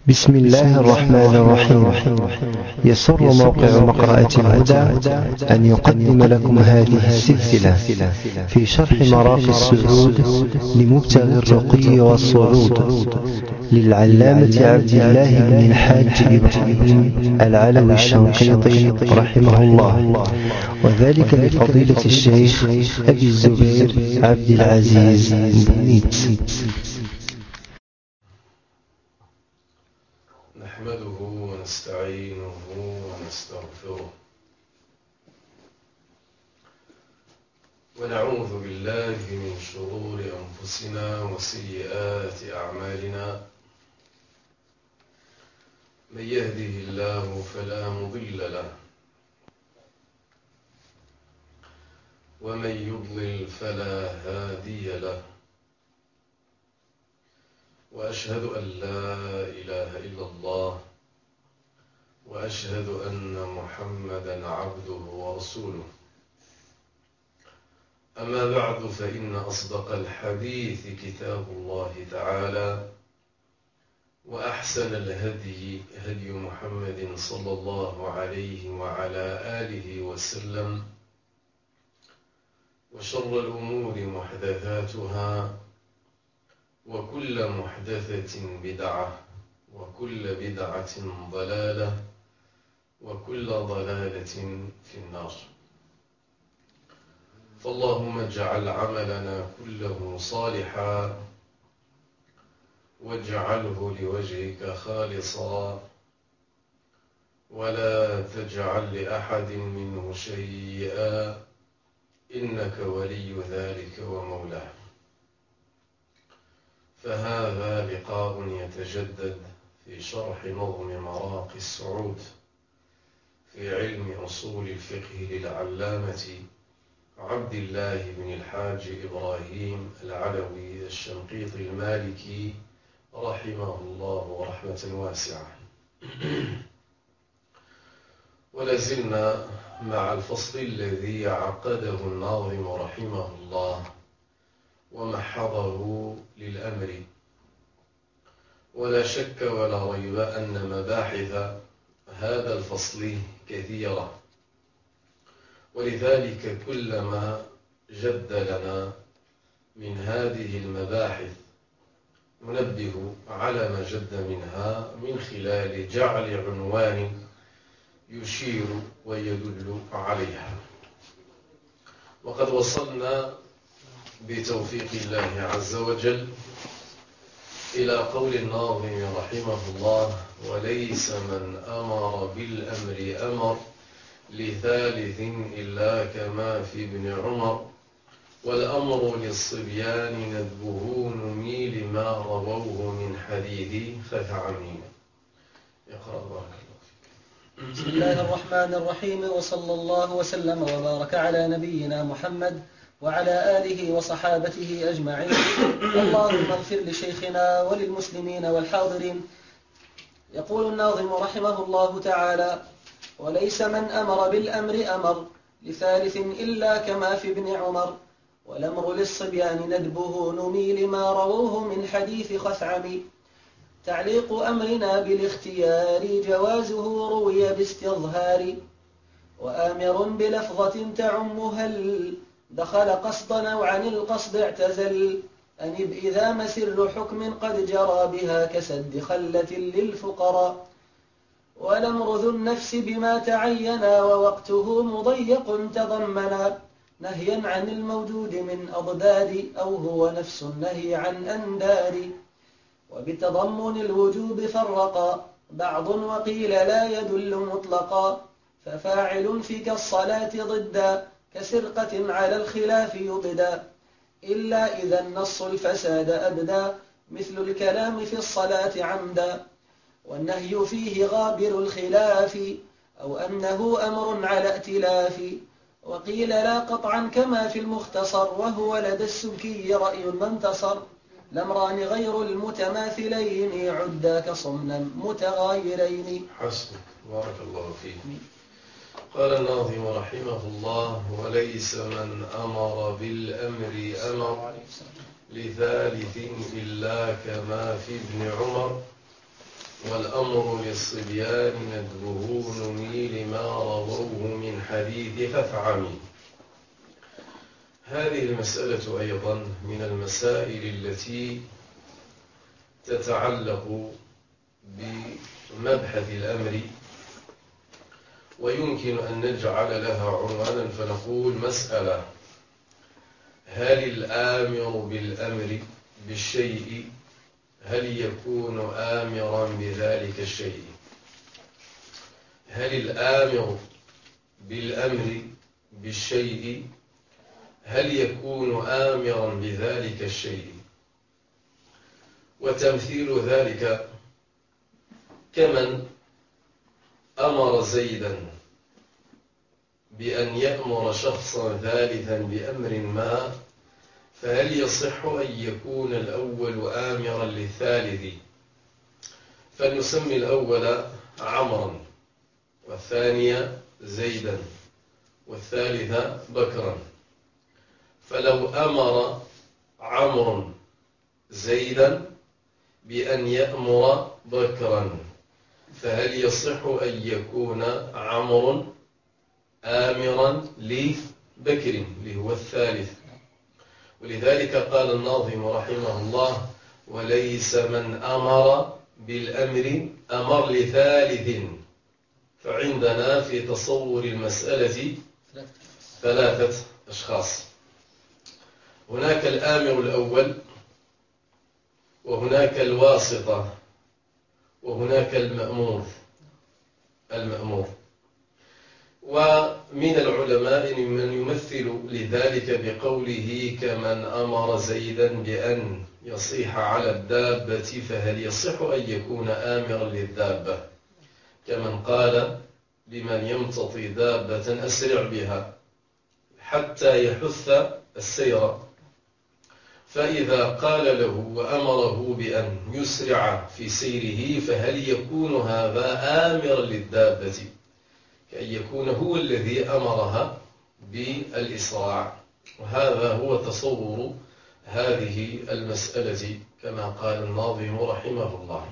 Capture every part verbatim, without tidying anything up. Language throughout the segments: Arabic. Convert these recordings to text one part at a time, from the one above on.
بسم الله الرحمن الرحيم. يسر موقع مقرأة الهدى أن يقدم لكم هذه السلسلة في شرح مراقي السعود لمبتغي الرقي والصعود للعلامة عبد الله بن الحاج إبراهيم العلوي الشنقيطي رحمه الله، وذلك لفضيلة الشيخ أبي الزبير عبد العزيز بنيت. نحمده ونستعينه ونستغفره ونعوذ بالله من شرور أنفسنا وسيئات أعمالنا. من يهده الله فلا مضل له ومن يضلل فلا هادي له، وأشهد أن لا إله إلا الله وأشهد أن محمدًا عبده ورسوله. أما بعد، فإن أصدق الحديث كتاب الله تعالى، وأحسن الهدي هدي محمد صلى الله عليه وعلى آله وسلم، وشر الأمور محدثاتها، وكل محدثة بدعة، وكل بدعة ضلالة، وكل ضلالة في النار. فاللهم اجعل عملنا كله صالحا واجعله لوجهك خالصا، ولا تجعل لأحد منه شيئا، إنك ولي ذلك ومولاه. فهذا لقاء يتجدد في شرح نظم مراقي السعود في علم أصول الفقه للعلامة عبد الله بن الحاج إبراهيم العلوي الشنقيطي المالكي رحمه الله رحمة واسعة. ولازلنا مع الفصل الذي عقده الناظم رحمه الله ومحضه للأمر. ولا شك ولا ريب أن مباحث هذا الفصل كثيرة، ولذلك كلما جد لنا من هذه المباحث ننبه على ما جد منها من خلال جعل عنوان يشير ويدل عليها. وقد وصلنا بتوفيق الله عز وجل إلى قول الناظم رحمه الله: وليس من أمر بالأمر أمر لثالث إلا كما في ابن عمر، والأمر للصبيان ندبه نمي لما رووه من حديث خثعمي. اقرأ بارك الله فيك. بسم الله الرحمن الرحيم، وصلى الله وسلم وبارك على نبينا محمد وعلى آله وصحابته أجمعين. اللهم اغفر لشيخنا وللمسلمين والحاضرين. يقول الناظم رحمه الله تعالى: وليس من أمر بالأمر أمر لثالث إلا كما في ابن عمر، والأمر للصبيان ندبه نمي لما رووه من حديث خثعم. تعليق أمرنا بالاختيار جوازه روي باستظهار، وآمر بلفظة تعم هل دخل قصدا أو عن القصد اعتزل، أنب إذا مسر حكم قد جرى بها كسد خلة للفقراء. والأمر ذو النفس بما تعينا ووقته مضيق تضمنا، نهيا عن الموجود من أضداد أو هو نفس النهي عن أنداد. وبتضمن الوجوب فرقا بعض وقيل لا يدل مطلقا، ففاعل في كالصلاة ضدا كسرقة على الخلاف يبدا، إلا إذا النص الفساد أبدا مثل الكلام في الصلاة عمدا. والنهي فيه غابر الخلاف أو أنه أمر على ائتلاف، وقيل لا قطعا كما في المختصر، وهو لدى السبكي رأي منتصر. الأمران غير المتماثلين عدا كصمنا متغايرين. حسبك، بارك الله فيك. قال الناظم رحمه الله: وليس من أمر بالأمر أمر لثالث إلا كما في ابن عمر، والأمر للصبيان ندبه نمي لما رووه من حديث فافعمي. هذه المسألة أيضا من المسائل التي تتعلق بمبحث الأمر، ويمكن أن نجعل لها عنوانا فنقول: مسألة: هل الآمر بالأمر بالشيء هل يكون آمرا بذلك الشيء؟ هل الآمر بالأمر بالشيء هل يكون آمرا بذلك الشيء؟ وتمثيل ذلك كمن أمر زيدا بأن يأمر شخصا ثالثا بأمر ما، فهل يصح أن يكون الأول آمرا للثالث؟ فنسمي الأول عمرا، والثاني زيدا، والثالث بكرا. فلو أمر عمرو زيدا بأن يأمر بكرا، فهل يصح أن يكون عمرو آمرا لبكر اللي هو الثالث؟ ولذلك قال الناظم رحمه الله: وليس من أمر بالأمر أمر لثالث. فعندنا في تصور المسألة ثلاثة أشخاص: هناك الآمر الأول، وهناك الواسطة، وهناك المأمور. المأمور ومن العلماء من يمثل لذلك بقوله: كمن أمر زيدا بأن يصيح على الدابة فهل يصح أن يكون آمرا للدابة؟ كمن قال لمن يمتطي دابة: أسرع بها حتى يحث السير. فإذا قال له وأمره بأن يسرع في سيره، فهل يكون هذا آمرا للدابة كأن يكون هو الذي أمرها بالإسراع؟ وهذا هو تصور هذه المسألة كما قال الناظم رحمه الله.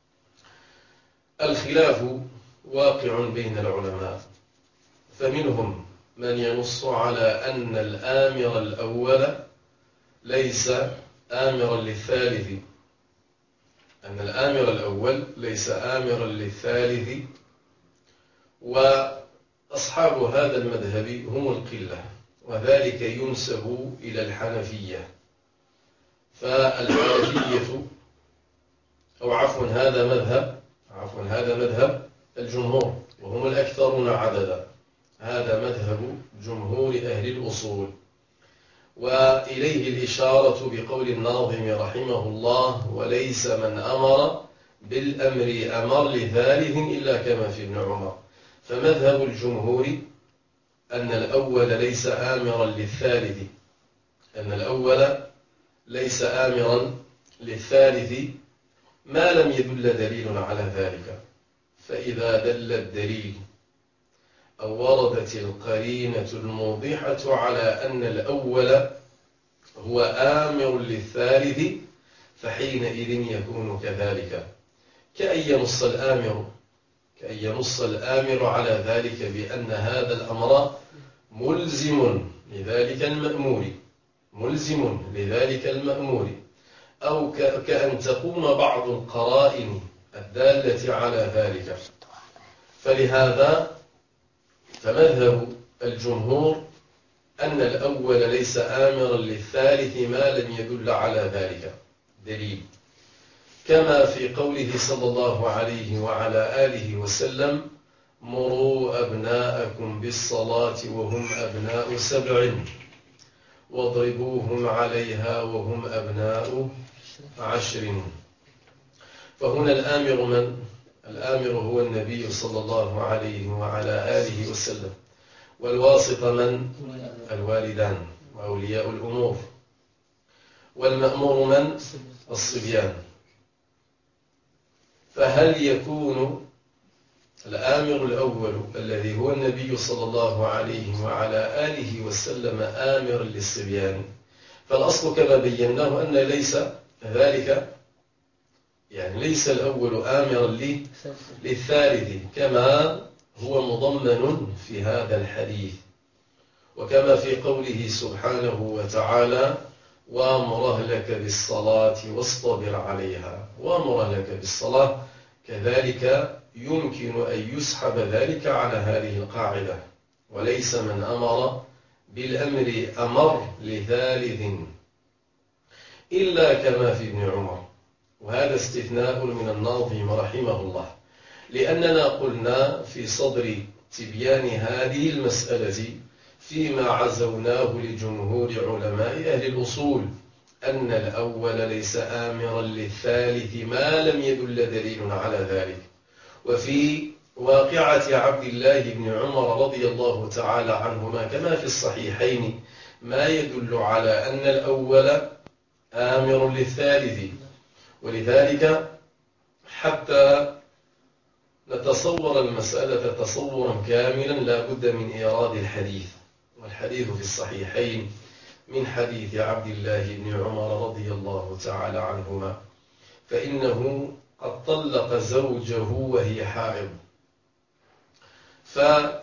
الخلاف واقع بين العلماء، فمنهم من ينص على أن الآمر الأول ليس آمرا للثالث، أن الآمر الأول ليس آمرا للثالث، وأصحاب هذا المذهب هم القلة، وذلك ينسب إلى الحنفية. فالحنفية أو عفوا هذا مذهب عفوا هذا مذهب الجمهور، وهم الأكثرون عددا. هذا مذهب جمهور أهل الأصول، وإليه الإشارة بقول الناظم رحمه الله: وليس من أمر بالأمر أمر لثالث إلا كما في ابن عمر. فمذهب الجمهور أن الأول ليس آمرا للثالث، أن الأول ليس آمرا للثالث ما لم يدل دليل على ذلك. فإذا دل الدليل أو وردت القرينة الموضحة على أن الأول هو آمر للثالث، فحينئذ يكون كذلك، كأن ينص الآمر كأن ينص الآمر على ذلك بأن هذا الأمر ملزم لذلك المأمور ملزم لذلك المأمور أو كأن تقوم بعض القرائن الدالة على ذلك. فلهذا فمذهب الجمهور أن الأول ليس آمرا للثالث ما لم يدل على ذلك دليل، كما في قوله صلى الله عليه وعلى آله وسلم: مروا أبناءكم بالصلاة وهم أبناء سبع واضربوهم عليها وهم أبناء عشر. فهنا الآمر من؟ الآمر هو النبي صلى الله عليه وعلى آله وسلم، والواسط من؟ الوالدان وأولياء الأمور، والمأمور من؟ الصبيان. فهل يكون الآمر الأول الذي هو النبي صلى الله عليه وعلى آله وسلم آمر للصبيان؟ فالأصل كما بيناه أن ليس ذلك، يعني ليس الأول آمرا للثالث كما هو مضمن في هذا الحديث، وكما في قوله سبحانه وتعالى وامر أهلك بالصلاة واصطبر عليها. وامر أهلك بالصلاة كذلك يمكن أن يسحب ذلك على هذه القاعدة، وليس من أمر بالأمر أمر لثالث إلا كما في ابن عمر، وهذا استثناء من الناظم رحمه الله، لأننا قلنا في صدر تبيان هذه المسألة فيما عزوناه لجمهور علماء أهل الأصول أن الأول ليس آمرا للثالث ما لم يدل دليل على ذلك. وفي واقعة عبد الله بن عمر رضي الله تعالى عنهما كما في الصحيحين ما يدل على أن الأول آمر للثالث، ولذلك حتى نتصور المسألة تصورا كاملا لا بد من إيراد الحديث، والحديث في الصحيحين من حديث عبد الله بن عمر رضي الله تعالى عنهما، فإنه قد طلق زوجه وهي حائض، فذهب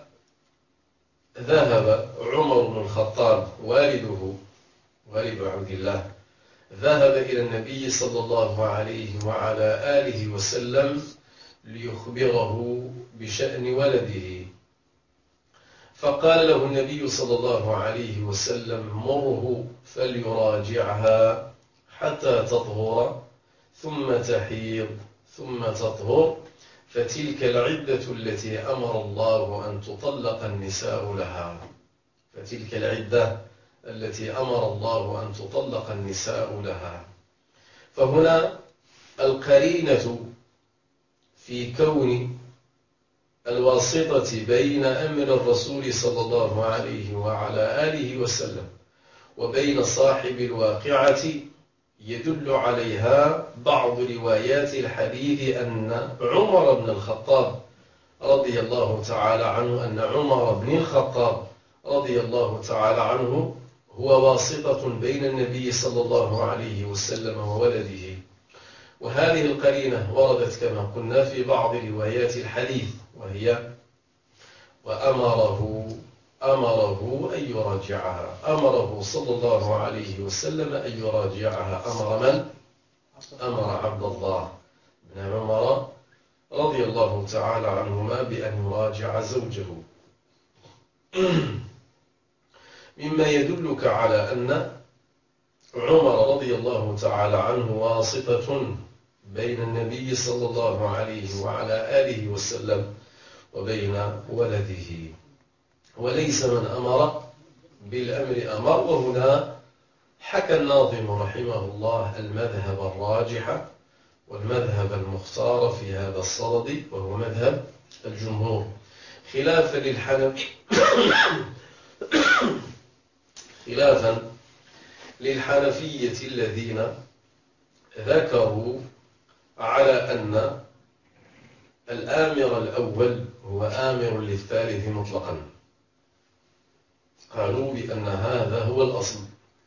عمر بن الخطاب والده والد عبد الله ذهب إلى النبي صلى الله عليه وعلى آله وسلم ليخبره بشأن ولده، فقال له النبي صلى الله عليه وسلم مره فليراجعها حتى تطهر ثم تحيض ثم تطهر، فتلك العدة التي أمر الله أن تطلق النساء لها فتلك العدة التي أمر الله أن تطلق النساء لها. فهنا القرينة في كون الواسطة بين أمر الرسول صلى الله عليه وعلى آله وسلم وبين صاحب الواقعة يدل عليها بعض روايات الحديث أن عمر بن الخطاب رضي الله تعالى عنه أن عمر بن الخطاب رضي الله تعالى عنه هو واسطة بين النبي صلى الله عليه وسلم وولده. وهذه القرينة وردت كما قلنا في بعض روايات الحديث، وهي وأمره أمره أن يراجعها أمره صلى الله عليه وسلم أن يراجعها. أمر من؟ أمر عبد الله بن عمر رضي الله تعالى عنهما بأن يراجع زوجه، مما يدلك على أن عمر رضي الله تعالى عنه واسطة بين النبي صلى الله عليه وعلى آله وسلم وبين ولده، وليس من أمر بالأمر أمر. وهنا حكى الناظم رحمه الله المذهب الراجح والمذهب المختار في هذا الصدد، وهو مذهب الجمهور، خلافا للحنف خلافا للحنفية الذين ذكروا على أن الآمر الأول هو آمر للثالث مطلقا، قالوا بأن هذا هو الأصل.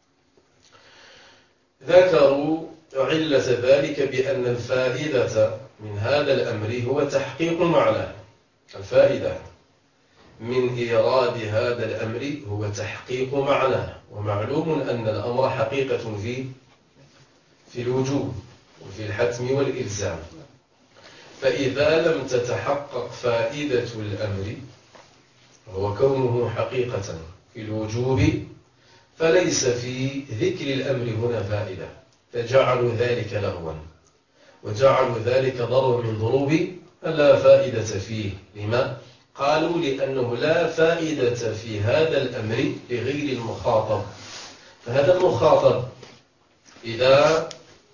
ذكروا علة ذلك بأن الفائدة من هذا الأمر هو تحقيق معناه، الفائدة من إيراد هذا الأمر هو تحقيق معناه، ومعلوم أن الأمر حقيقة في في الوجوب وفي الحتم والإلزام، فإذا لم تتحقق فائدة الأمر هو كونه حقيقة في الوجوب فليس في ذكر الأمر هنا فائدة، فجعلوا ذلك لغوا وجعلوا ذلك ضربا من ضروب لا فائدة فيه. لما؟ قالوا لأنه لا فائدة في هذا الأمر لغير المخاطب، فهذا المخاطب إذا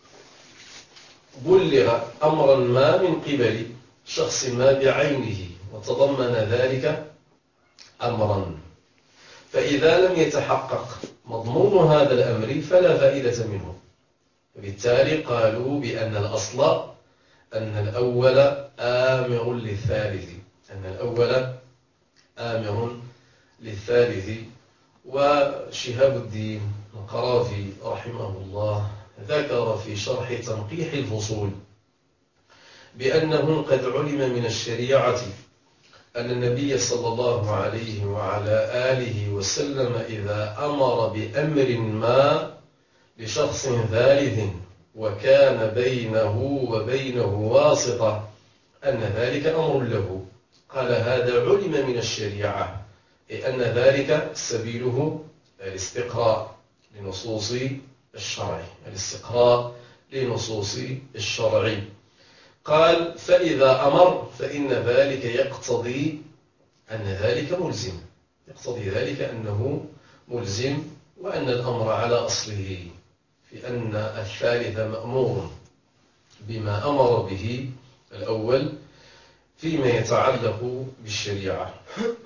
بلغ أمرا ما من قبل شخص ما بعينه وتضمن ذلك أمرا، فإذا لم يتحقق مضمون هذا الأمر فلا فائدة منه، وبالتالي قالوا بأن الأصل أن الأول آمر للثالث أن الأول آمر للثالث. وشهاب الدين القرافي رحمه الله ذكر في شرح تنقيح الفصول بأنه قد علم من الشريعة أن النبي صلى الله عليه وعلى آله وسلم إذا أمر بأمر ما لشخص ثالث وكان بينه وبينه واسطة أن ذلك أمر له. قال هذا علم من الشريعة، أي أن ذلك سبيله الاستقراء لنصوص الشرع، الاستقراء لنصوص الشرع. قال فإذا أمر فإن ذلك يقتضي أن ذلك ملزم، يقتضي ذلك أنه ملزم، وأن الأمر على أصله في أن الثالث مأمور بما أمر به الأول فيما يتعلق بالشريعة.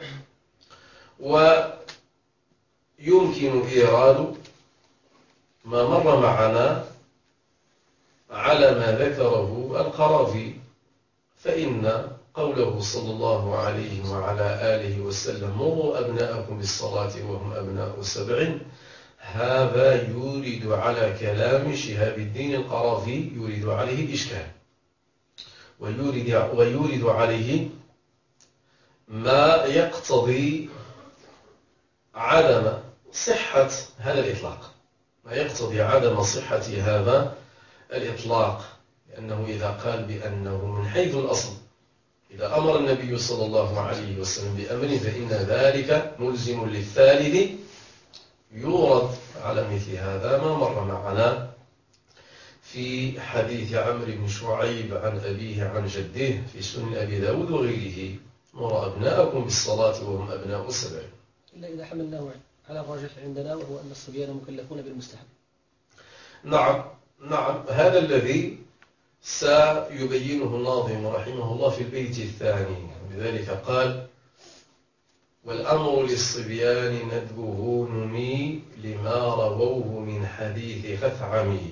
ويمكن إيراد ما مر معنا على ما ذكره القرافي، فإن قوله صلى الله عليه وعلى آله وسلم مروا أبناءكم بالصلاة وهم أبناء سبع، هذا يورد على كلام شهاب الدين القرافي، يورد عليه الإشكال، ويورد, ويورد عليه ما يقتضي عدم صحة هذا الإطلاق، ما يقتضي عدم صحة هذا الإطلاق، لأنه إذا قال بأنه من حيث الأصل إذا أمر النبي صلى الله عليه وسلم بأمر فإن ذلك ملزم للثالث، يورد على مثل هذا ما مر معنا في حديث عمرو بن شعيب عن أبيه عن جده في سنن أبي داود وغيره: مروا أبناءكم بالصلاة وهم أبناء سبع. إلا إذا حملناه على الراجح عندنا، وهو أن الصبيان مكلفون بالمستحب. نعم نعم، هذا الذي سيبينه الناظم رحمه الله في البيت الثاني. لذلك قال: والأمر للصبيان ندبه نمي لما رووه من حديث خثعمي.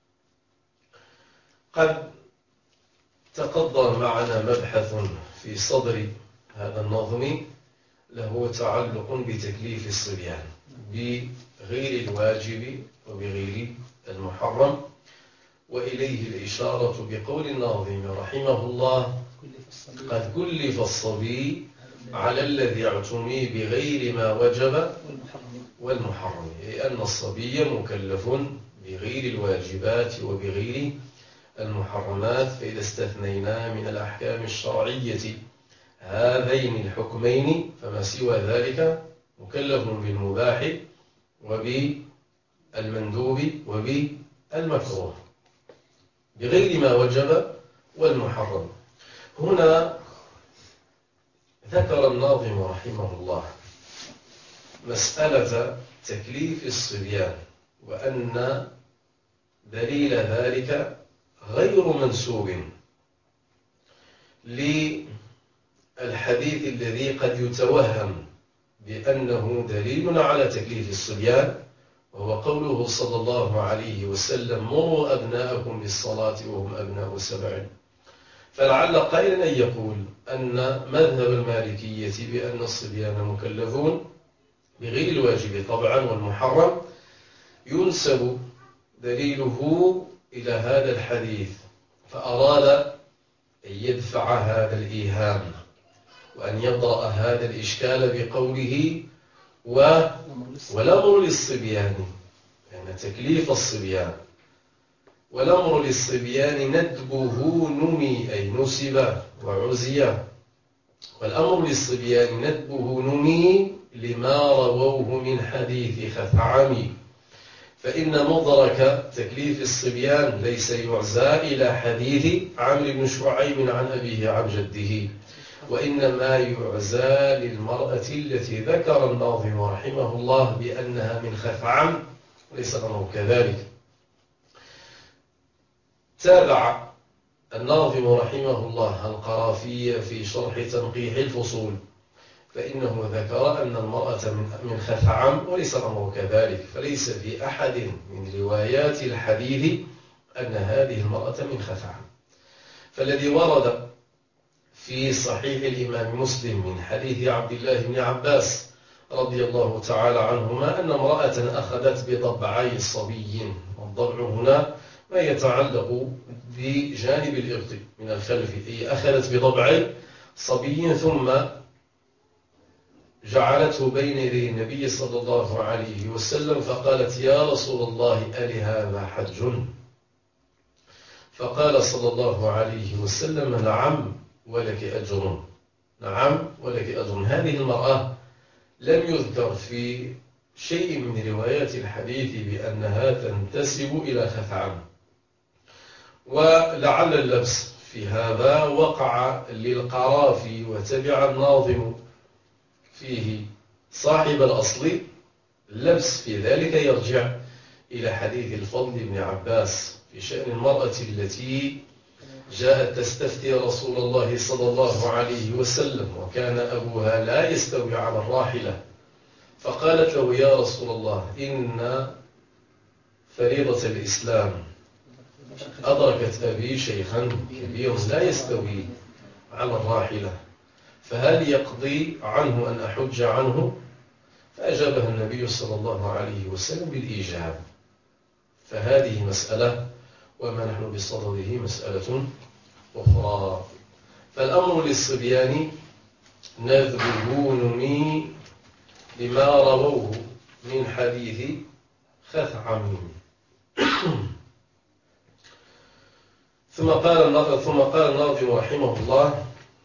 قد تقدم معنا مبحث في صدر هذا النظم له تعلق بتكليف الصبيان بغير الواجب وبغير المحرم، وإليه الإشارة بقول الناظم رحمه الله: قد كلف الصبي على الذي اعتمي بغير ما وجب والمحرم، أي أن الصبي مكلف بغير الواجبات وبغير المحرمات. فإذا استثنينا من الأحكام الشرعية هذين الحكمين فما سوى ذلك مكلف بالمباح وبالمندوب وبالمكروه بغير ما وجب والمحرم. هنا ذكر الناظم رحمه الله مسألة تكليف الصبيان، وأن دليل ذلك غير منسوب للحديث الذي قد يتوهم بأنه دليل على تكليف الصبيان، وهو قوله صلى الله عليه وسلم: مروا أبناءكم بالصلاة وهم أبناء سبع. فلعل قائلا أن يقول أن مذهب المالكية بأن الصبيان مكلفون بغير الواجب طبعا والمحرم ينسب دليله إلى هذا الحديث، فأراد أن يدفع هذا الإيهام وأن يضرأ هذا الإشكال بقوله: والأمر للصبيان، يعني تكليف الصبيان، والأمر للصبيان ندبه نمي، أي نسب وعزي، والأمر للصبيان ندبه نمي لما رووه من حديث خثعمي. فإن مدرك تكليف الصبيان ليس يعزى إلى حديث عمرو بن شعيب عن أبيه عن جده، وإنما يعزى للمرأة التي ذكر الناظم رحمه الله بأنها من خثعم، وليس الأمر كذلك. تابع الناظم رحمه الله القرافي في شرح تنقيح الفصول، فإنه ذكر أن المرأة من خثعم، وليس الأمر كذلك، فليس في أحد من روايات الحديث أن هذه المرأة من خثعم. فالذي ورد في صحيح الإمام مسلم من حديث عبد الله بن عباس رضي الله تعالى عنهما أن امرأة أخذت بضبعي صبي، والضبع هنا ما يتعلق بجانب الإبط من الخلف. هي أخذت بضبع صبي ثم جعلته بين يدي النبي صلى الله عليه وسلم فقالت يا رسول الله ألهذا حج؟ فقال صلى الله عليه وسلم نعم ولك أجر، نعم ولك أجر. هذه المرأة لم يذكر في شيء من روايات الحديث بأنها تنتسب إلى خثعم، ولعل اللبس في هذا وقع للقرافي وتبع الناظم فيه صاحب الأصل. اللبس في ذلك يرجع إلى حديث الفضل بن عباس في شأن المرأة التي جاءت تستفتي رسول الله صلى الله عليه وسلم وكان أبوها لا يستوي على الراحلة، فقالت له يا رسول الله إن فريضة الإسلام أدركت أبي شيخا كبيرا لا يستوي على الراحلة، فهل يقضي عنه أن أحج عنه؟ فأجابها النبي صلى الله عليه وسلم بالإيجاب. فهذه مسألة، وما نحن بصدده مسألة أخرى. فالأمر للصبيان نذبه نمي لما رووه من حديث خثعم. ثم قال ثم قال الناظم رحمه الله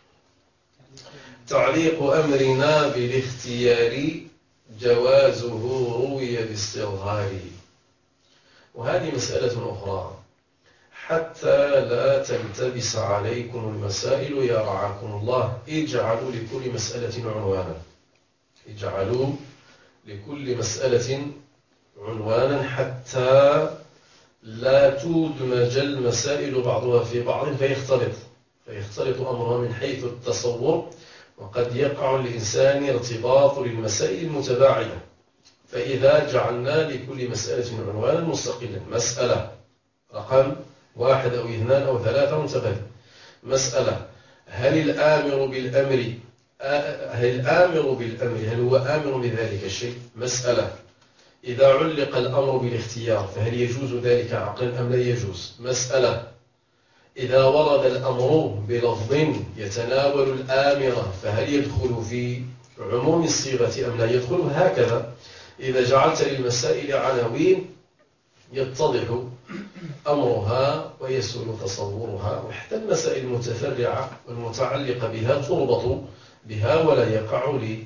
تعليق أمرنا بالاختيار جوازه روي باستظهار. وهذه مسألة أخرى حتى لا تلتبس عليكم المسائل يا رعاكم الله. اجعلوا لكل مسألة عنوانا، اجعلوا لكل مسألة عنوانا حتى لا تدمج المسائل بعضها في بعض فيختلط فيختلط أمرها من حيث التصور، وقد يقع الإنسان ارتباط للمسائل المتباعدة. فإذا جعلنا لكل مسألة عنوانا مستقلا، مسألة رقم واحد أو اثنان أو ثلاثة متبادل، مسألة هل الآمر بالأمر هل الآمر بالأمر هل هو آمر بذلك الشيء؟ مسألة إذا علق الأمر بالاختيار فهل يجوز ذلك عقلا أم لا يجوز؟ مسألة إذا ورد الأمر بلفظ يتناول الآمر فهل يدخل في عموم الصيغة أم لا يدخل؟ هكذا إذا جعلت للمسائل عناوين يتضح أمرها ويسهل تصورها، وحتى المسائل المتفرعة والمتعلقة بها تربط بها ولا يقع لي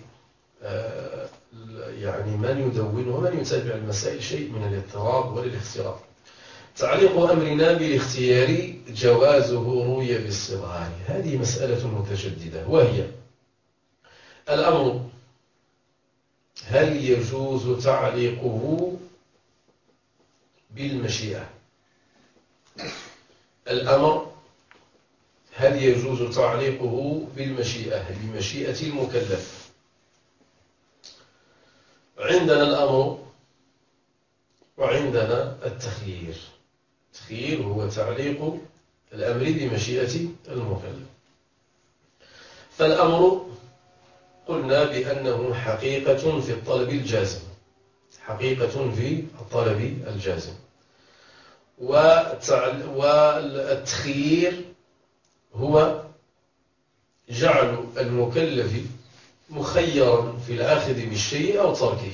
يعني من يدون ومن يتابع المسائل شيء من الاضطراب والاختراق. تعليق أمرنا بالاختيار جوازه روي بالاستظهار. هذه مسألة متشددة، وهي الأمر هل يجوز تعليقه بالمشيئة؟ الأمر هل يجوز تعليقه بالمشيئة بمشيئة المكلف؟ عندنا الأمر وعندنا التخيير. التخيير هو تعليق الأمر بمشيئة المكلف. فالأمر قلنا بأنه حقيقة في الطلب الجازم، حقيقة في الطلب الجازم. والتخيير هو جعل المكلف مخيرا في الأخذ بالشيء أو تركه.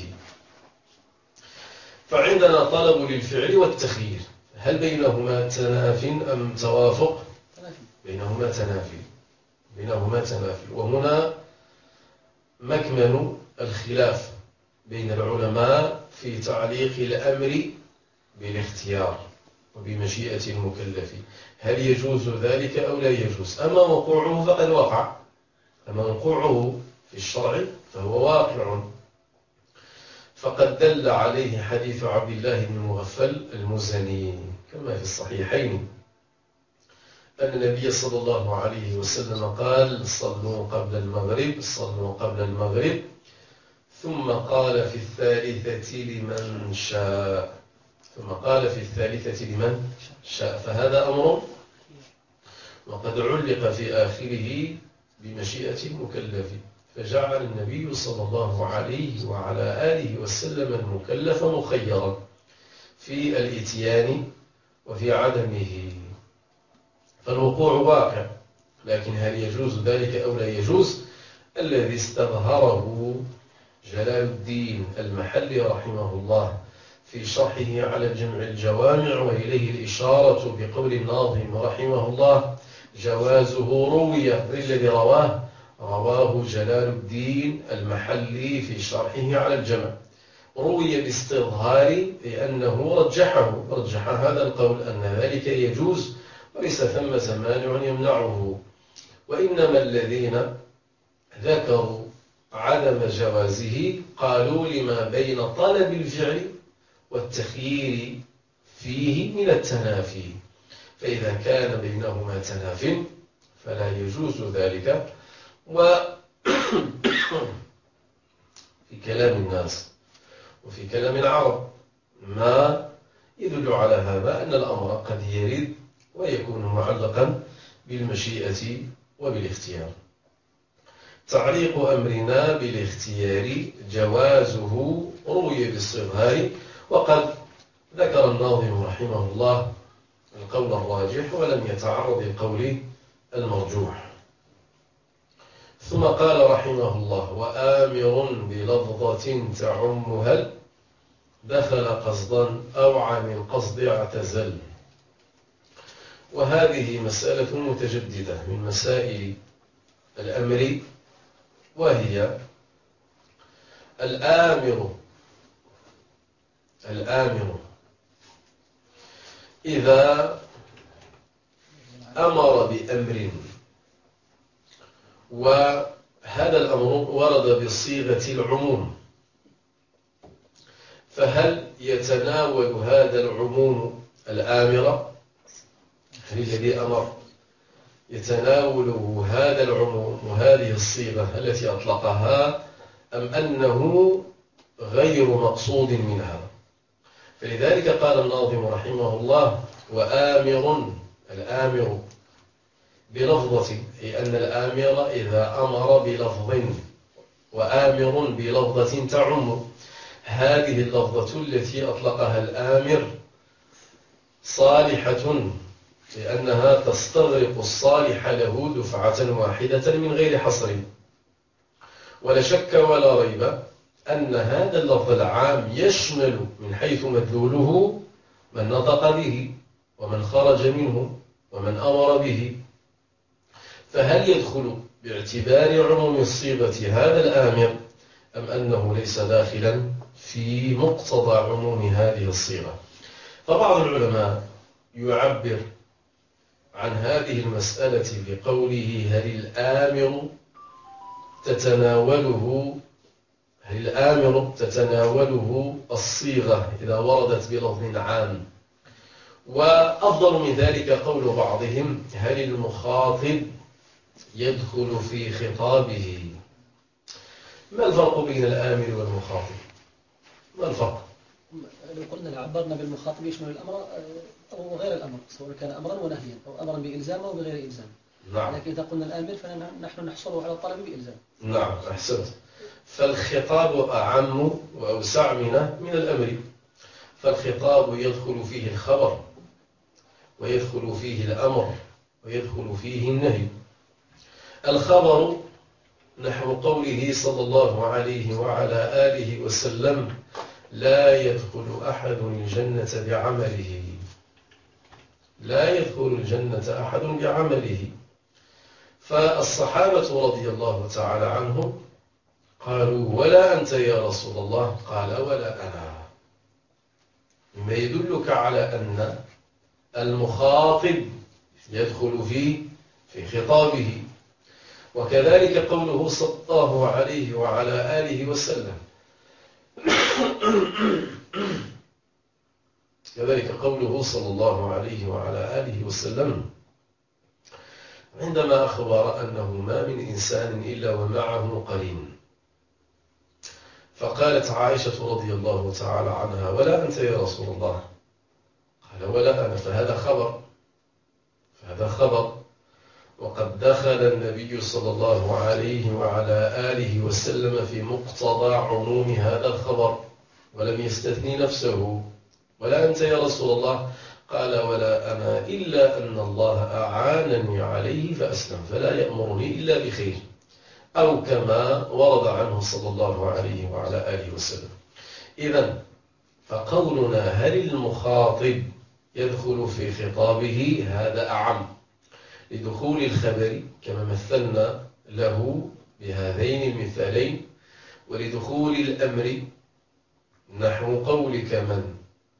فعندنا طلب للفعل والتخيير، هل بينهما تناف أم توافق؟ بينهما تنافي بينهما تنافي وهنا مكمن الخلاف بين العلماء في تعليق الأمر بالاختيار وبمشيئة المكلف، هل يجوز ذلك أو لا يجوز؟ أما وقوعه فقد وقع، أما وقوعه في الشرع فهو واقع، فقد دل عليه حديث عبد الله بن مغفل المزني كما في الصحيحين أن النبي صلى الله عليه وسلم قال صلوا قبل المغرب صلوا قبل المغرب ثم قال في الثالثة لمن شاء ثم قال في الثالثة لمن شاء. فهذا أمر وقد علق في آخره بمشيئة المكلف، فجعل النبي صلى الله عليه وعلى آله وسلم المكلف مخيرا في الإتيان وفي عدمه، فالوقوع واقع، لكن هل يجوز ذلك أو لا يجوز؟ الذي استظهره جلال الدين المحلي رحمه الله في شرحه على الجمع الجوامع، وإليه الإشارة بقول الناظم رحمه الله: جوازه روي، الذي رواه رواه جلال الدين المحلي في شرحه على الجمع، روي باستظهار، لأنه رجحه رجح هذا القول أن ذلك يجوز وليس ثمة مانع يمنعه. وإنما الذين ذكروا عدم جوازه قالوا لما بين طلب الفعل والتخيير فيه من التنافي، فإذا كان بينهما تناف فلا يجوز ذلك. وفي كلام الناس وفي كلام العرب ما يدل على هذا، أن الأمر قد يرد ويكون معلقا بالمشيئة وبالاختيار. تعليق أمرنا بالاختيار جوازه روي بالاستظهار، وقد ذكر الناظم رحمه الله القول الراجح ولم يتعرض للقول المرجوح. ثم قال رحمه الله: وآمر بلفظة تعم هل دخل قصدا أو عن القصد اعتزل. وهذه مسألة متجددة من مسائل الأمر، وهي الآمر الآمر إذا أمر بأمر وهذا الأمر ورد بصيغة العموم، فهل يتناول هذا العموم الآمر، هل الذي أمر يتناوله هذا العموم وهذه الصيغة التي أطلقها، أم أنه غير مقصود منها؟ فلذلك قال الناظم رحمه الله: وآمر الآمر بلفظة، أي أن الآمر إذا أمر بلفظ، وآمر بلفظة تعم، هذه اللفظة التي أطلقها الآمر صالحة لأنها تستغرق الصالح له دفعة واحدة من غير حصر. ولا شك ولا ريب أن هذا اللفظ العام يشمل من حيث مدلوله من نطق به ومن خرج منه ومن أمر به، فهل يدخل باعتبار عموم الصيغة هذا الآمر، أم أنه ليس داخلا في مقتضى عموم هذه الصيغة؟ فبعض العلماء يعبر عن هذه المسألة بقوله: هل الآمر تتناوله هل الآمر تتناوله الصيغة إذا وردت بلفظ عام؟ وأفضل من ذلك قول بعضهم: هل المخاطب يدخل في خطابه؟ ما الفرق بين الآمر والمخاطب؟ ما الفرق؟ لو قلنا لعبرنا بالمخاطب يشمل الأمر أو غير الأمر، سواء كان أمرا ونهيا أو أمرا بإلزام أو بغير إلزام. نعم. لكن إذا قلنا الآمر فنحن نحصل على الطلب بإلزام. نعم، أحسنت. فالخطاب أعم وأوسع منه من الأمر، فالخطاب يدخل فيه الخبر ويدخل فيه الأمر ويدخل فيه النهي. الخبر نحو قوله صلى الله عليه وعلى آله وسلم: لا يدخل أحد الجنة بعمله لا يدخل الجنة أحد بعمله. فالصحابة رضي الله تعالى عنهم قالوا: ولا أنت يا رسول الله؟ قال: ولا أنا. مما يدلك على أن المخاطب يدخل في في خطابه. وكذلك قوله صلى الله عليه وعلى آله وسلم كذلك قوله صلى الله عليه وعلى آله وسلم عندما أخبر أنه ما من إنسان إلا ومعه قرين، فقالت عائشة رضي الله تعالى عنها: ولا أنت يا رسول الله؟ قال: ولا أنا. فهذا خبر فهذا خبر وقد دخل النبي صلى الله عليه وعلى آله وسلم في مقتضى عموم هذا الخبر ولم يستثني نفسه. ولا أنت يا رسول الله؟ قال ولا أنا إلا أن الله أعانني عليه فأسلم فلا يأمرني إلا بخير، أو كما ورد عنه صلى الله عليه وعلى آله وسلم. إذن فقولنا هل المخاطب يدخل في خطابه هذا أعم لدخول الخبر كما مثلنا له بهذين المثالين، ولدخول الأمر نحو قولك من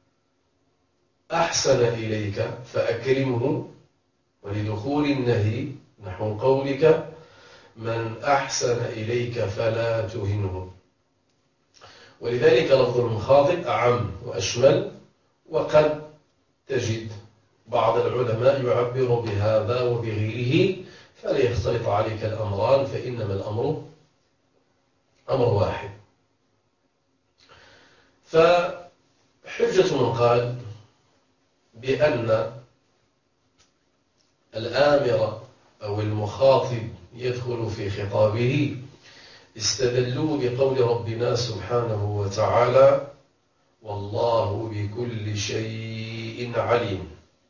أحسن إليك فأكرمه، ولدخول النهي نحو قولك من أحسن إليك فلا تهنه. ولذلك لفظ المخاطب أعم وأشمل، وقد تجد بعض العلماء يعبر بهذا وبغيره فلا يختلط عليك الأمران، فإنما الأمر أمر واحد. فحجة من قال بأن الآمر أو المخاطب يدخل في خطابه استدلوا بقول ربنا سبحانه وتعالى والله بكل شيء عليم،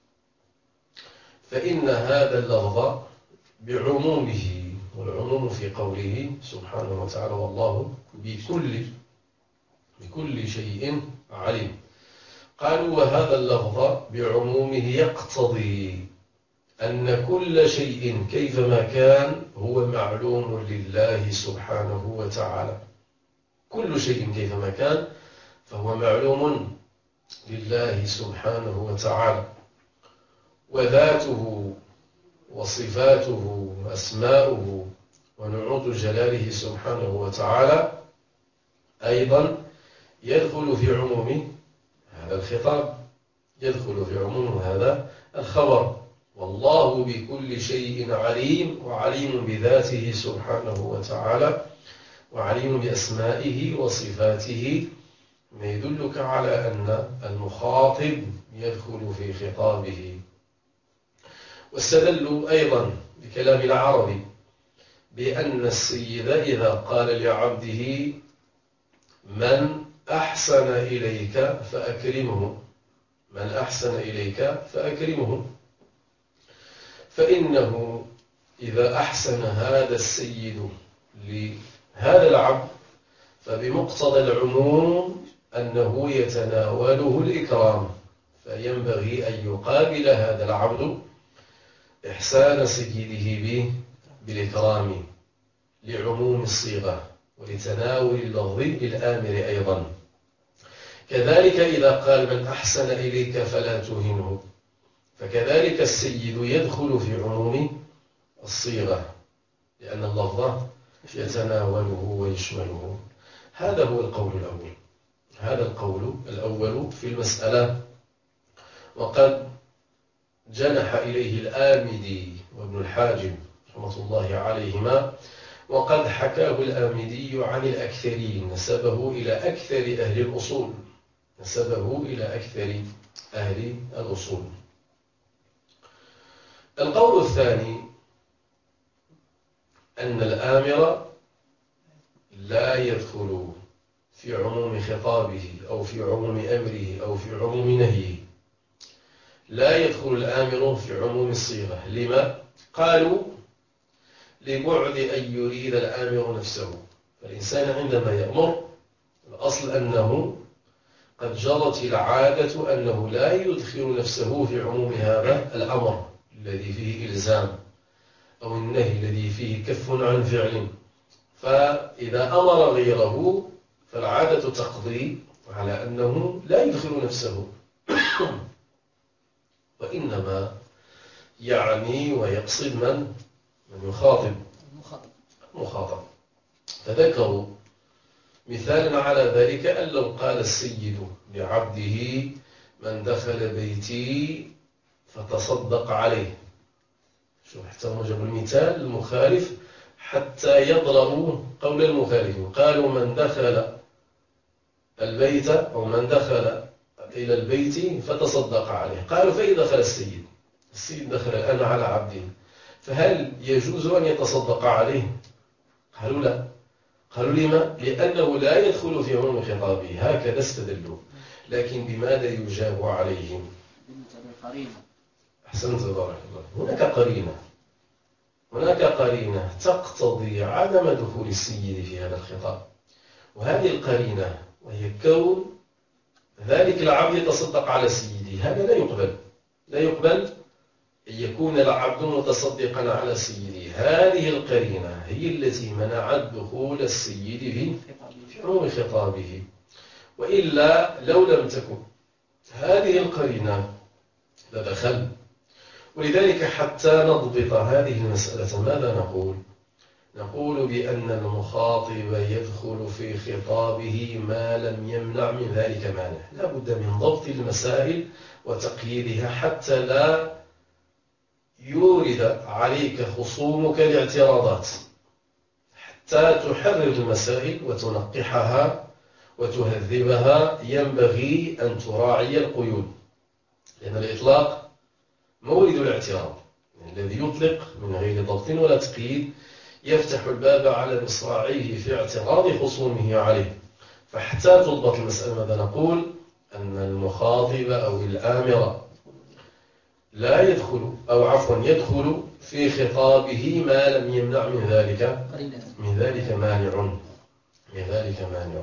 فإن هذا اللفظ بعمومه، والعموم في قوله سبحانه وتعالى والله بكل بكل شيء عليم. قالوا وهذا اللفظ بعمومه يقتضي أن كل شيء كيفما كان هو معلوم لله سبحانه وتعالى، كل شيء كيفما كان فهو معلوم لله سبحانه وتعالى، وذاته وصفاته وأسماؤه ونعوت جلاله سبحانه وتعالى أيضا يدخل في عموم هذا الخطاب، يدخل في عموم هذا الخبر. والله بكل شيء عليم، وعليم بذاته سبحانه وتعالى، وعليم بأسمائه وصفاته، ما يدلك على أن المخاطب يدخل في خطابه. واستدلوا أيضا بكلام العربي بأن السيد إذا قال لعبده من أحسن إليك فأكرمه، من أحسن إليك فأكرمه، فإنه إذا أحسن هذا السيد لهذا العبد فبمقتضى العموم أنه يتناوله الإكرام، فينبغي أن يقابل هذا العبد إحسان سيده به بالإكرام لعموم الصيغة ولتناول اللفظ للآمر أيضا. كذلك إذا قال من أحسن إليك فلا تهنه، فكذلك السيد يدخل في عموم الصيغة لأن اللفظ يتناوله ويشمله. هذا هو القول الأول، هذا القول الأول في المسألة، وقد جنح إليه الآمدي وابن الحاجب رحمة الله عليهما، وقد حكاه الآمدي عن الأكثرين، نسبه إلى أكثر أهل الأصول، نسبه إلى أكثر أهل الأصول. القول الثاني أن الآمر لا يدخل في عموم خطابه أو في عموم أمره أو في عموم نهيه، لا يدخل الآمر في عموم الصيغة. لما؟ قالوا لبعد أن يريد الآمر نفسه، فالإنسان عندما يأمر الأصل أنه قد جرت العادة أنه لا يدخل نفسه في عموم هذا الأمر الذي فيه إلزام أو النهي الذي فيه كف عن فعل، فإذا أمر غيره فالعادة تقضي على أنه لا يدخل نفسه وإنما يعني ويقصد من من يخاطب مخاطب. فذكروا مثالا على ذلك أن لو قال السيد لعبده من دخل بيتي فتصدق عليه، شوف حتى هم جابوا المثال المخالف حتى يضربوا قول المخالف. قالوا من دخل البيت أو من دخل إلى البيت فتصدق عليه، قالوا فإذا دخل السيد، السيد دخل الآن على عبده، فهل يجوز أن يتصدق عليه؟ قالوا لا. قالوا لما؟ لأنه لا يدخل في عموم خطابه، هكذا استدلوا. لكن بماذا يجاب عليهم؟ قرينة. أحسنت بارك الله. هناك قرينة هناك قرينة تقتضي عدم دخول السيد في هذا الخطاب، وهذه القرينة وهي كون ذلك العبد يتصدق على سيده. هذا لا يقبل لا يقبل أن يكون العبد متصدقا على سيده. هذه القرينة هي التي منعت دخول السيد في عموم خطابه، وإلا لو لم تكن هذه القرينة لدخل. ولذلك حتى نضبط هذه المسألة ماذا نقول؟ نقول بأن المخاطب يدخل في خطابه ما لم يمنع من ذلك مانع. لا بد من ضبط المسائل وتقييدها حتى لا يورد عليك خصومك الاعتراضات، حتى تحرر المسائل وتنقحها وتهذبها. ينبغي أن تراعي القيود، لأن الإطلاق مورد الاعتراض. الذي يطلق من غير ضبط ولا تقييد يفتح الباب على مصراعيه في اعتراض خصومه عليه. فحتى تضبط المسألة ماذا نقول؟ أن المخاطب أو الآمر لا يدخل أو عفوا يدخل في خطابه ما لم يمنع من ذلك من ذلك مانع من ذلك مانع.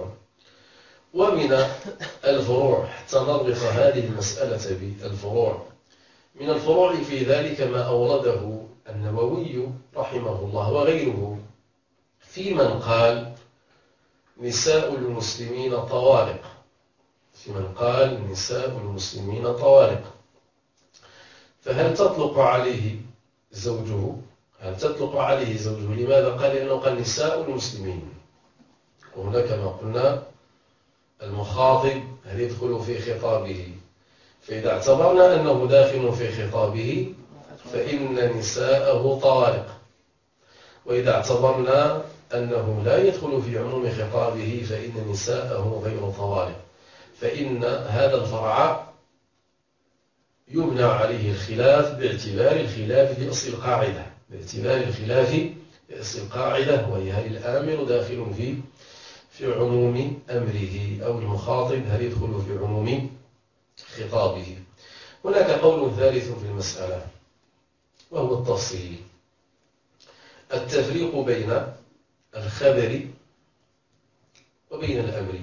ومن الفروع حتى نربط هذه المسألة بالفروع، من الفروع في ذلك ما أورده النووي رحمه الله وغيره في من قال نساء المسلمين طوارق في من قال نساء المسلمين طوارق فهل تطلق عليه زوجه؟ هل تطلق عليه زوجه؟ لماذا قال؟ لأنه قال نساء المسلمين. وهنا كما قلنا المخاطب هل يدخل في خطابه؟ فإذا اعتبرنا أنه داخل في خطابه فإن نساءه طوارق، وإذا اعتبرنا أنه لا يدخل في عموم خطابه فإن نساءه غير طوارق، فإن هذا الفرع يبنى عليه الخلاف باعتبار الخلاف في أصل القاعدة باعتبار الخلاف في أصل القاعدة وهي هل الآمر داخل في في عموم أمره أو المخاطب هل يدخل في عموم خطابه. هناك قول ثالث في المسألة وهو التفصيل، التفريق بين الخبر وبين الأمر.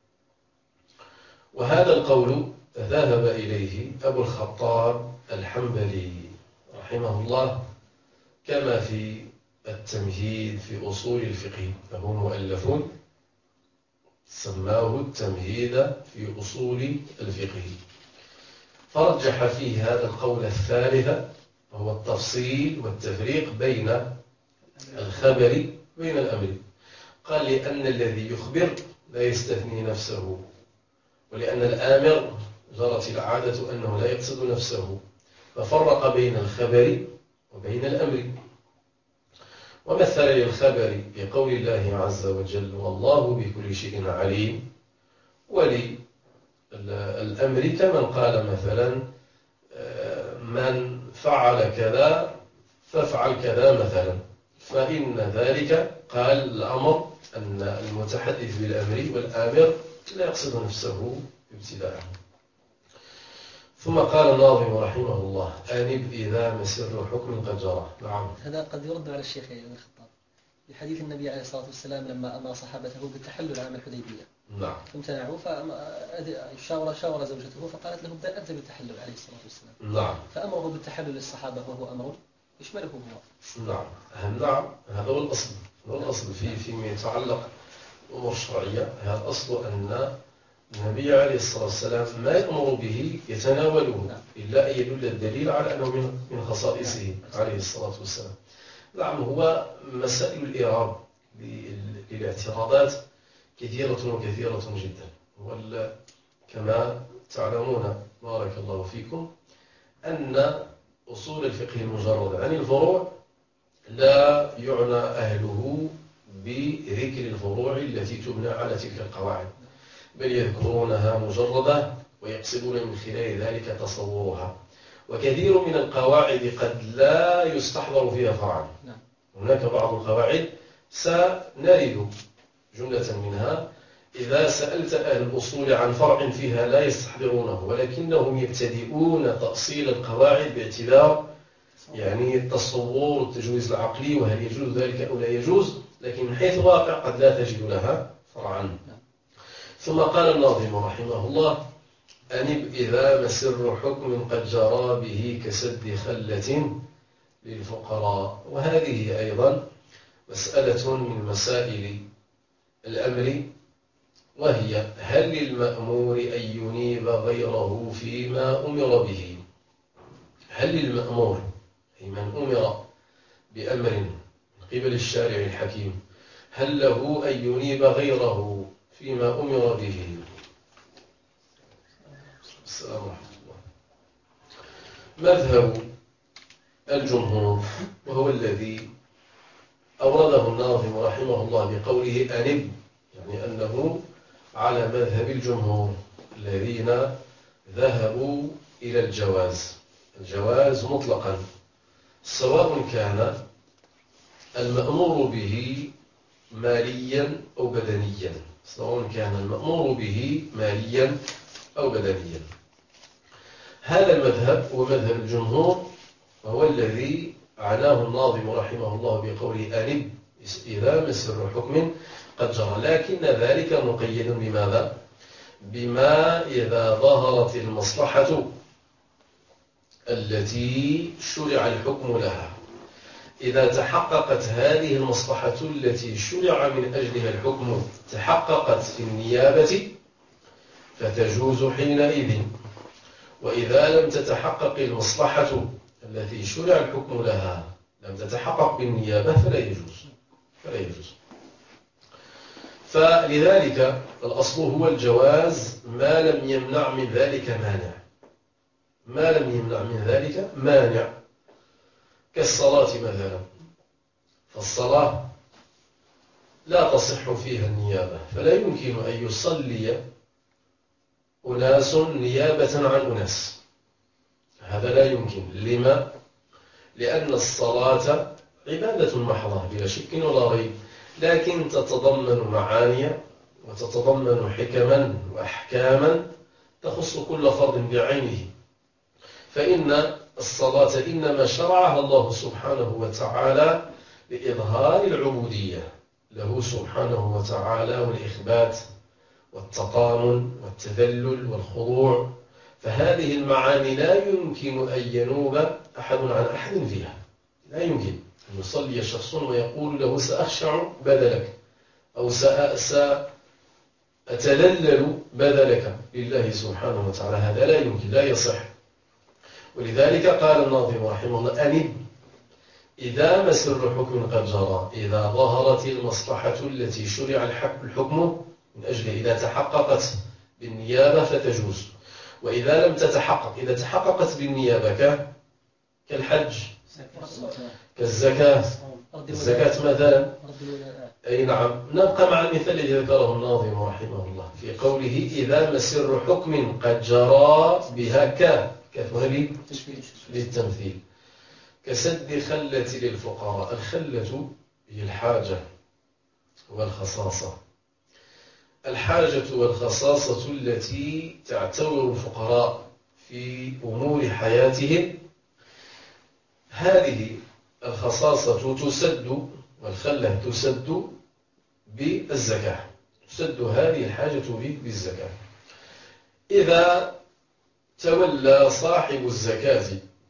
وهذا القول ذهب إليه أبو الخطاب الحنبلي رحمه الله كما في التمهيد في أصول الفقه، فهو مؤلف سماه التمهيد في أصول الفقه، فرجح فيه هذا القول الثالث وهو التفصيل والتفريق بين الخبر وبين الأمر. قال لأن الذي يخبر لا يستثني نفسه، ولأن الآمر جرت العادة أنه لا يقصد نفسه، ففرق بين الخبر وبين الأمر. ومثل للخبر بقول الله عز وجل والله بكل شيء عليم، وللأمر كمن قال مثلا من فعل كذا فافعل كذا مثلا، فإن ذلك قال الأمر أن المتحدث بالأمر والآمر لا يقصد نفسه ابتداء. ثم قال الناظم رحمه الله آنب إذا مسر حكم قد جرى. نعم، هذا قد يرد على الشيخ ابن الخطاب لحديث النبي عليه الصلاة والسلام لما أمر صحابته بالتحلل عام الحديبية. نعم، فامتنعوا فشاور شاور زوجته فقالت له أنت بالتحلل عليه الصلاة والسلام. نعم، فأمره بالتحلل للصحابة وهو أمر يشمله هو. نعم، نعم، هذا هو الأصل هو الأصل في فيما يتعلق بالأمور الشرعية. هذا أصل أن النبي عليه الصلاة والسلام ما يأمر به يتناوله إلا أن يدل الدليل على أنه من خصائصه عليه الصلاة والسلام. نعم، هو مسائل الإعراب للاعتراضات كثيرة وكثيرة جدا، كما تعلمون بارك الله فيكم أن أصول الفقه المجرد عن الفروع لا يعنى أهله بذكر الفروع التي تبنى على تلك القواعد، بل يذكرونها مجردة ويقصدون من خلال ذلك تصورها. وكثير من القواعد قد لا يستحضر فيها فرعا. هناك بعض القواعد سنرد جملة منها إذا سألت أهل الأصول عن فرع فيها لا يستحضرونه، ولكنهم يبتدئون تأصيل القواعد باعتبار يعني التصور والتجويز العقلي وهل يجوز ذلك أو لا يجوز، لكن من حيث الواقع قد لا تجد لها فرعا. ثم قال الناظم رحمه الله: أنب إذا مسر حكم قد جرى به كسد خلة للفقراء. وهذه أيضا مسألة من مسائل الأمر، وهي: هل للمأمور أن ينيب غيره فيما أمر به؟ هل للمأمور، أي من أمر بأمر من قبل الشارع الحكيم، هل له أن ينيب غيره فيما أمر به؟ السلام عليكم. مذهب الجمهور، وهو الذي أورده الناظم رحمه الله بقوله أنب، يعني أنه على مذهب الجمهور الذين ذهبوا إلى الجواز، الجواز مطلقا، سواء كان المأمور به ماليا أو بدنيا، سواء كان المأمور به ماليا أو بدنيا. هذا المذهب هو مذهب الجمهور، وهو الذي عناه الناظم رحمه الله بقوله أنب إذا مسر حكم قد جرى، لكن ذلك مقيد بماذا؟ بما إذا ظهرت المصلحة التي شرع الحكم لها، إذا تحققت هذه المصلحة التي شرع من أجلها الحكم تحققت في النيابة فتجوز حينئذ، وإذا لم تتحقق المصلحة التي شرع الحكم لها لم تتحقق بالنيابة فلا يجوز فلا يجوز فلذلك الأصل هو الجواز ما لم يمنع من ذلك مانع، ما لم يمنع من ذلك مانع، كالصلاة مثلا، فالصلاة لا تصح فيها النيابة، فلا يمكن أن يصلي أناس نيابة عن أناس، هذا لا يمكن. لما؟ لأن الصلاة عبادة محضة بلا شك ولا ريب، لكن تتضمن معاني وتتضمن حكما وأحكاما تخص كل فرد بعينه، فإن الصلاة إنما شرعها الله سبحانه وتعالى لإظهار العبودية له سبحانه وتعالى، والإخبات والتطامن والتذلل والخضوع، فهذه المعاني لا يمكن أن ينوب أحد عن أحد فيها، لا يمكن أن يصلي شخص ويقول له سأخشع بدلك أو سأتذلل بدلك لله سبحانه وتعالى، هذا لا يمكن، لا يصح. ولذلك قال الناظم رحمه الله أنب إذا مسر حكم قد جرى، إذا ظهرت المصلحة التي شرع الحكم من أجله، إذا تحققت بالنيابة فتجوز، وإذا لم تتحقق، إذا تحققت بالنيابة كالحج كالزكاة، الزكاة مثلا، أي نعم. نبقى مع المثال الذي ذكره الناظم رحمه الله في قوله إذا مسر حكم قد جرى بها ك كفر للتمثيل، كسد خلة للفقراء. الخلة هي الحاجة والخصاصة، الحاجة والخصاصة التي تعتبر الفقراء في أمور حياتهم، هذه الخصاصة تسد والخلة تسد بالزكاة، تسد هذه الحاجة بالزكاة. إذا تولى صاحب الزكاة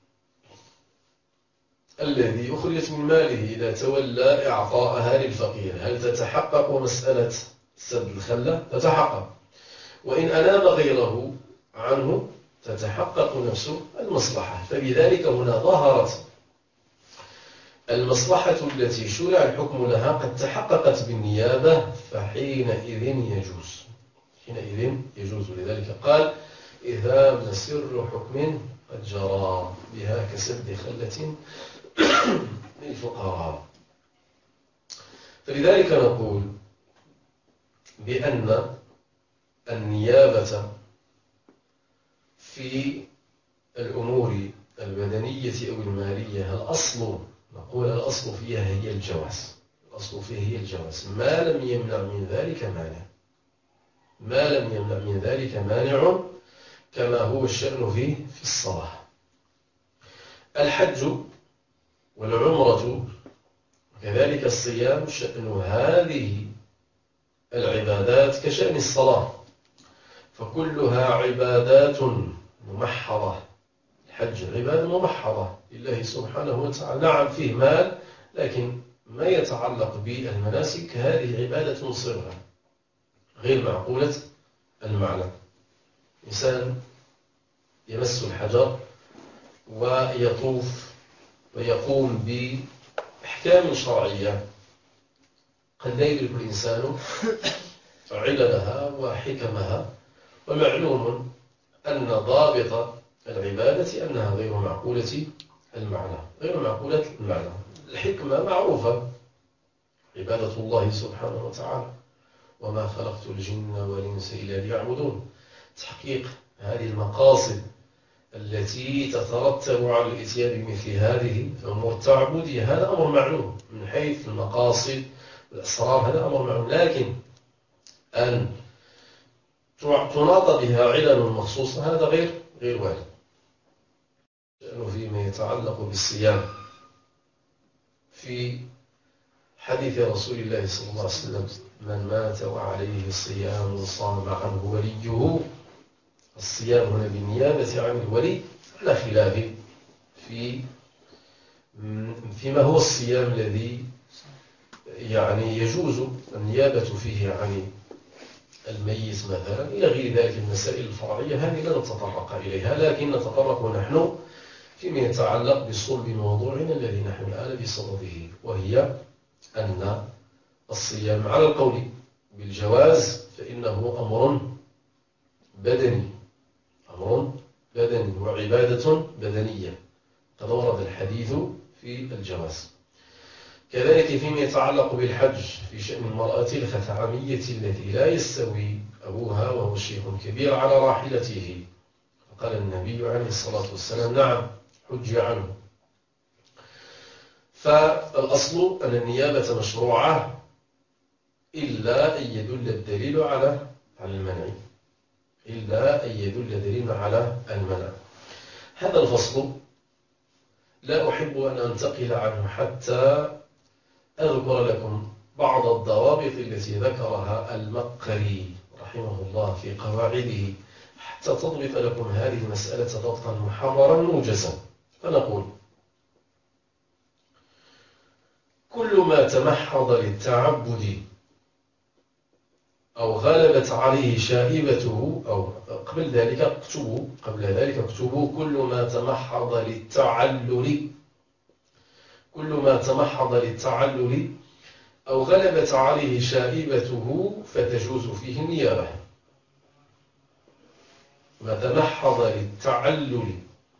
الذي أخرجت من ماله، إذا تولى إعطاءها للفقير، هل تتحقق مسألة سد الخلة؟ تتحقق، وإن أناب غيره عنه تتحقق نفس المصلحة. فبذلك هنا ظهرت المصلحة التي شرع الحكم لها قد تحققت بالنيابة، فحينئذ يجوز حينئذ يجوز لذلك قال إذا مسر حكم قد جرى بها كسد خلة للفقراء. فلذلك نقول بأن النيابة في الأمور البدنية أو المالية الأصل، نقول الأصل فيها هي الجواز، الأصل فيها هي الجواز ما لم يمنع من ذلك مانع، ما لم يمنع من ذلك مانع، كما هو الشأن فيه في الصلاة. الحج والعمرة وكذلك الصيام شأن هذه العبادات كشأن الصلاة، فكلها عبادات ممحضة. الحج عبادة ممحضة لله سبحانه وتعالى، نعم فيه مال، لكن ما يتعلق بالمناسك هذه عبادة صرفة غير معقولة المعنى. إنسان يمس الحجر ويطوف ويقوم بأحكام شرعية قد لا يدرك الإنسان عللها وحكمها، ومعلوم أن ضابط العبادة أنها غير معقولة المعنى غير معقولة المعنى. الحكمة معروفة، عبادة الله سبحانه وتعالى، وما خلقت الجن والإنس إلا ليعبدون. تحقيق هذه المقاصد التي تترتب على الإتيان بمثل هذه الأمور التعبدية هذا أمر معلوم من حيث المقاصد والأسرار، هذا أمر معلوم، لكن أن تناط بها علل مخصوصة هذا غير غير وارد. فيما يتعلق بالصيام، في حديث رسول الله صلى الله عليه وسلم: من مات وعليه صيام صام عنه وليه. الصيام هنا بالنيابة عن الولي على خلاف في فيما هو الصيام الذي يعني يجوز النيابة فيه عن الميت مثلا إلى غير ذلك المسائل الفرعية، هذه لا نتطرق إليها، لكن نتطرق نحن فيما يتعلق بصلب موضوعنا الذي نحن الآن بصدده، وهي أن الصيام على القول بالجواز فإنه أمر بدني أمر بدني وعبادة بدنية، قد ورد الحديث في الجواز. كذلك فيما يتعلق بالحج في شأن المرأة الخثعمية التي لا يستوي أبوها وهو شيخ كبير على راحلته، فقال النبي عليه الصلاة والسلام: نعم حج عنه. فالأصل أن النيابة مشروعة إلا أن يدل الدليل على المنع إلا أن يدل دليل على المنع. هذا الفصل لا أحب أن أنتقل عنه حتى أذكر لكم بعض الضوابط التي ذكرها المقري رحمه الله في قواعده حتى تضبط لكم هذه المسألة ضبطا محررا موجزا. فنقول: كل ما تمحض للتعبد أو غلبت عليه شائبته، أو قبل ذلك اكتبوا قبل ذلك اكتبوا كل ما تمحض للتعلل كل ما تمحض للتعلل أو غلبت عليه شائبته فتجوز فيه النيابة. ما تمحض للتعلل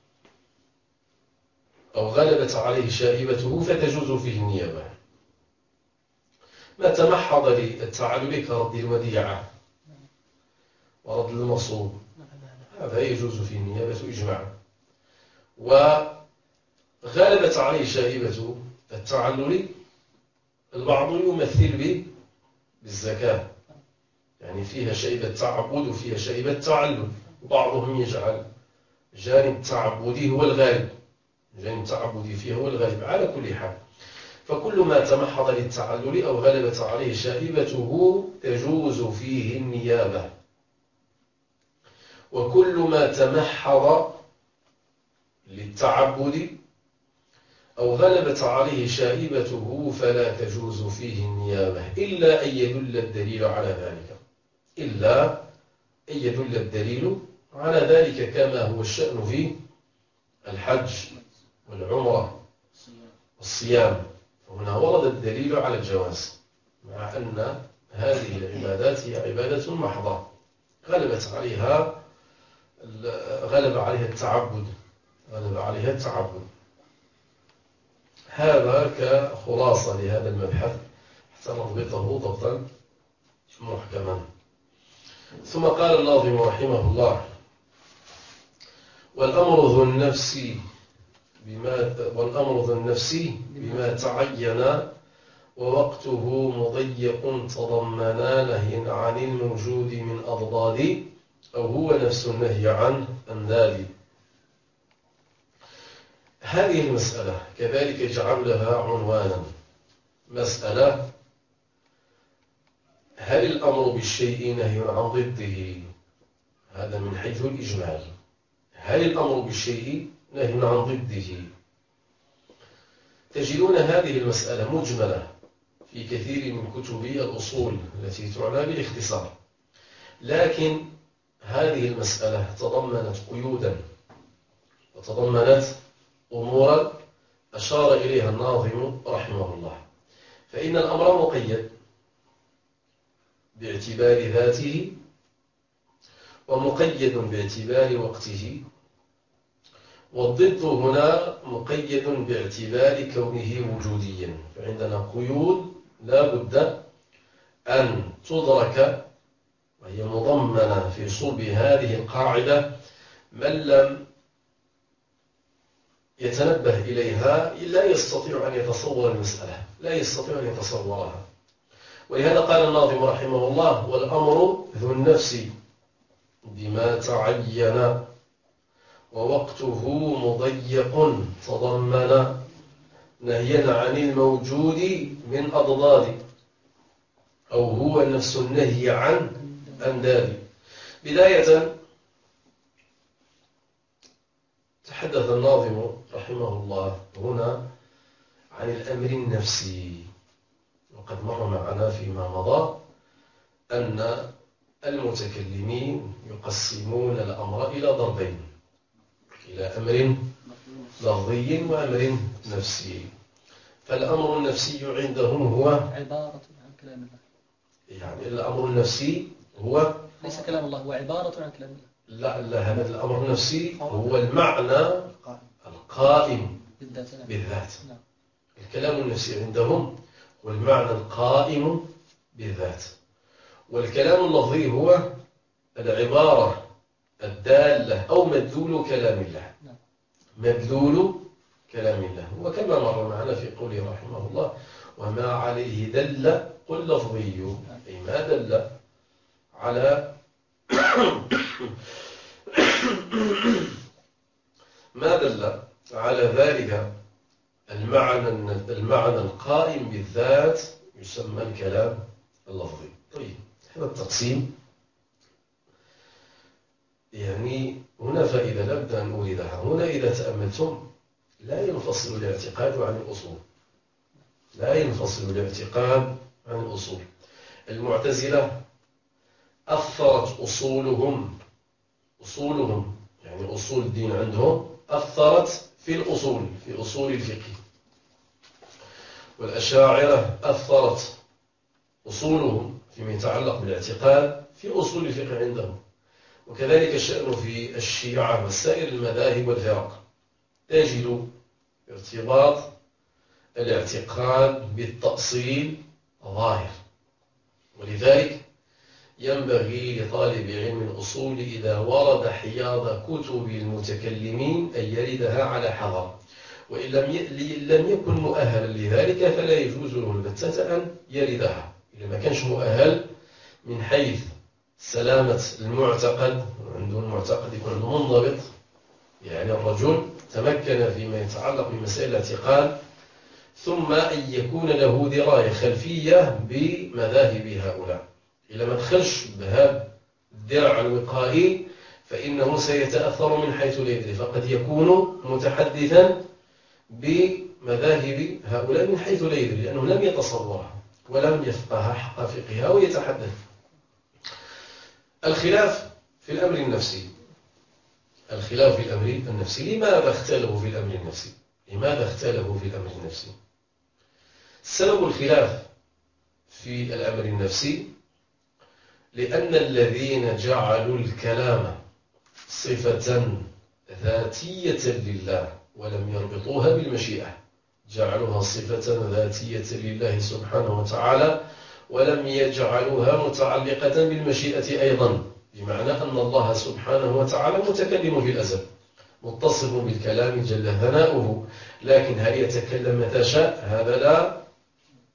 أو غلبت عليه شائبته فتجوز فيه النيابة. ما تمحض للتعلل كرد الوديعة ورد المصوب، هذا يجوز فيه النيابة إجماعا. وغلبت عليه شائبة التعلل، البعض يمثل به بالزكاة، يعني فيها شائبة تعبد وفيها شائبة تعلل، وبعضهم يجعل جانب التعبدي هو الغالب، جانب التعبدي فيه هو الغالب. على كل حال، فكل ما تمحض للتعلل أو غلبت عليه شائبته تجوز فيه النيابة، وكل ما تمحض للتعبد أو غلبت عليه شائبته فلا تجوز فيه النيابة إلا أن يدل الدليل على ذلك إلا أن يدل الدليل على ذلك كما هو الشأن في الحج والعمرة والصيام. هنا ورد الدليل على الجواز، مع أن هذه العبادات هي عبادة محضة غلبت عليها غلب عليها التعبد غلب عليها التعبد. هذا كخلاصة لهذا المبحث حتى نضبطه ضبطا محكما. ثم قال الناظم رحمه الله: والأمر ذو النفس بما والأمر ذو النفس بما تعين ووقته مضيق تضمنا نهيا عن الموجود من أضداد أو هو نفس النهي عن أنداد. هذه المسألة كذلك جعل لها عنوانا. مسألة: هل الأمر بالشيء نهي عن ضده؟ هذا من حيث الإجمال. هل الأمر بالشيء نهي عن ضده؟ تجدون هذه المسألة مجملة في كثير من كتب الأصول التي تعنى بالاختصار، لكن هذه المسألة تضمنت قيودا وتضمنت أمورا أشار إليها الناظم رحمه الله. فإن الأمر مقيد باعتبار ذاته، ومقيد باعتبار وقته، والضد هنا مقيد باعتبار كونه وجوديا. فعندنا قيود لا بد أن تدرك، وهي مضمنة في صلب هذه القاعدة. من لم يتنبه إليها لا يستطيع أن يتصور المسألة، لا يستطيع أن يتصورها. ولهذا قال الناظم رحمه الله: والأمر ذو النفس بما تعين ووقته مضيق تضمن نهيا عن الموجود من أضداد أو هو نفس النهي عن أنداد. بداية تحدث الناظم رحمه الله هنا عن الأمر النفسي، وقد مر معنا فيما مضى أن المتكلمين يقسمون الأمر إلى ضربين: إلى أمر لفظي وأمر نفسي. فالأمر النفسي عندهم هو عبارة عن كلام الله. يعني الأمر النفسي هو ليس كلام الله، هو عبارة عن كلام الله. لا لا هذا الأمر النفسي هو المعنى القائم بالذات. الكلام النفسي عندهم هو المعنى القائم بالذات، والكلام اللفظي هو العبارة الدالة أو مدلول كلام الله. مدلول كلام الله، وكما مر معنا في قوله رحمه الله: وما عليه دل قل لفظي، أي ما دل على ما دل على ذلك المعنى المعنى القائم بالذات يسمى الكلام اللفظي. طيب، هذا التقسيم يعني هنا فائدة لابد أن أوردها. هنا إذا تأملتم لا ينفصل الاعتقاد عن الأصول، لا ينفصل الاعتقاد عن الأصول. المعتزلة أثرت أصولهم أصولهم يعني أصول الدين عندهم أثرت في الأصول، في أصول الفقه. والأشاعرة أثرت أصولهم فيما يتعلق بالاعتقاد في أصول الفقه عندهم. وكذلك الشأن في الشيعة وسائر المذاهب والفرق، تجد ارتباط الاعتقاد بالتأصيل ظاهر. ولذلك ينبغي لطالب علم الأصول إذا ورد حياض كتب المتكلمين أن يردها على حذر، وإن لم يكن مؤهلا لذلك فلا يجوز له البتة أن يردها. إذا ما كانش مؤهل من حيث سلامة المعتقد، عنده المعتقد يكون عنده منضبط، يعني الرجل تمكن فيما يتعلق بمسائل الاعتقاد، ثم أن يكون له دراية خلفية بمذاهب هؤلاء. إذا ما دخلش بهذا الدرع الوقائي فإنه سيتأثر من حيث لا يدري، فقد يكون متحدثا بمذاهب هؤلاء من حيث لا يدري، لأنه لم يتصورها ولم يفقه حق فقهها ويتحدث. الخلاف في الأمر النفسي، الخلاف في الأمر النفسي لماذا اختلفوا في الأمر النفسي؟ لماذا اختلفوا في الأمر النفسي؟ سبب الخلاف في الأمر النفسي لأن الذين جعلوا الكلام صفة ذاتية لله ولم يربطوها بالمشيئة، جعلوها صفة ذاتية لله سبحانه وتعالى ولم يجعلوها متعلقة بالمشيئة أيضا، بمعنى أن الله سبحانه وتعالى متكلم في الأزل متصف بالكلام جل ثناؤه، لكن هل يتكلم متى شاء؟ هذا لا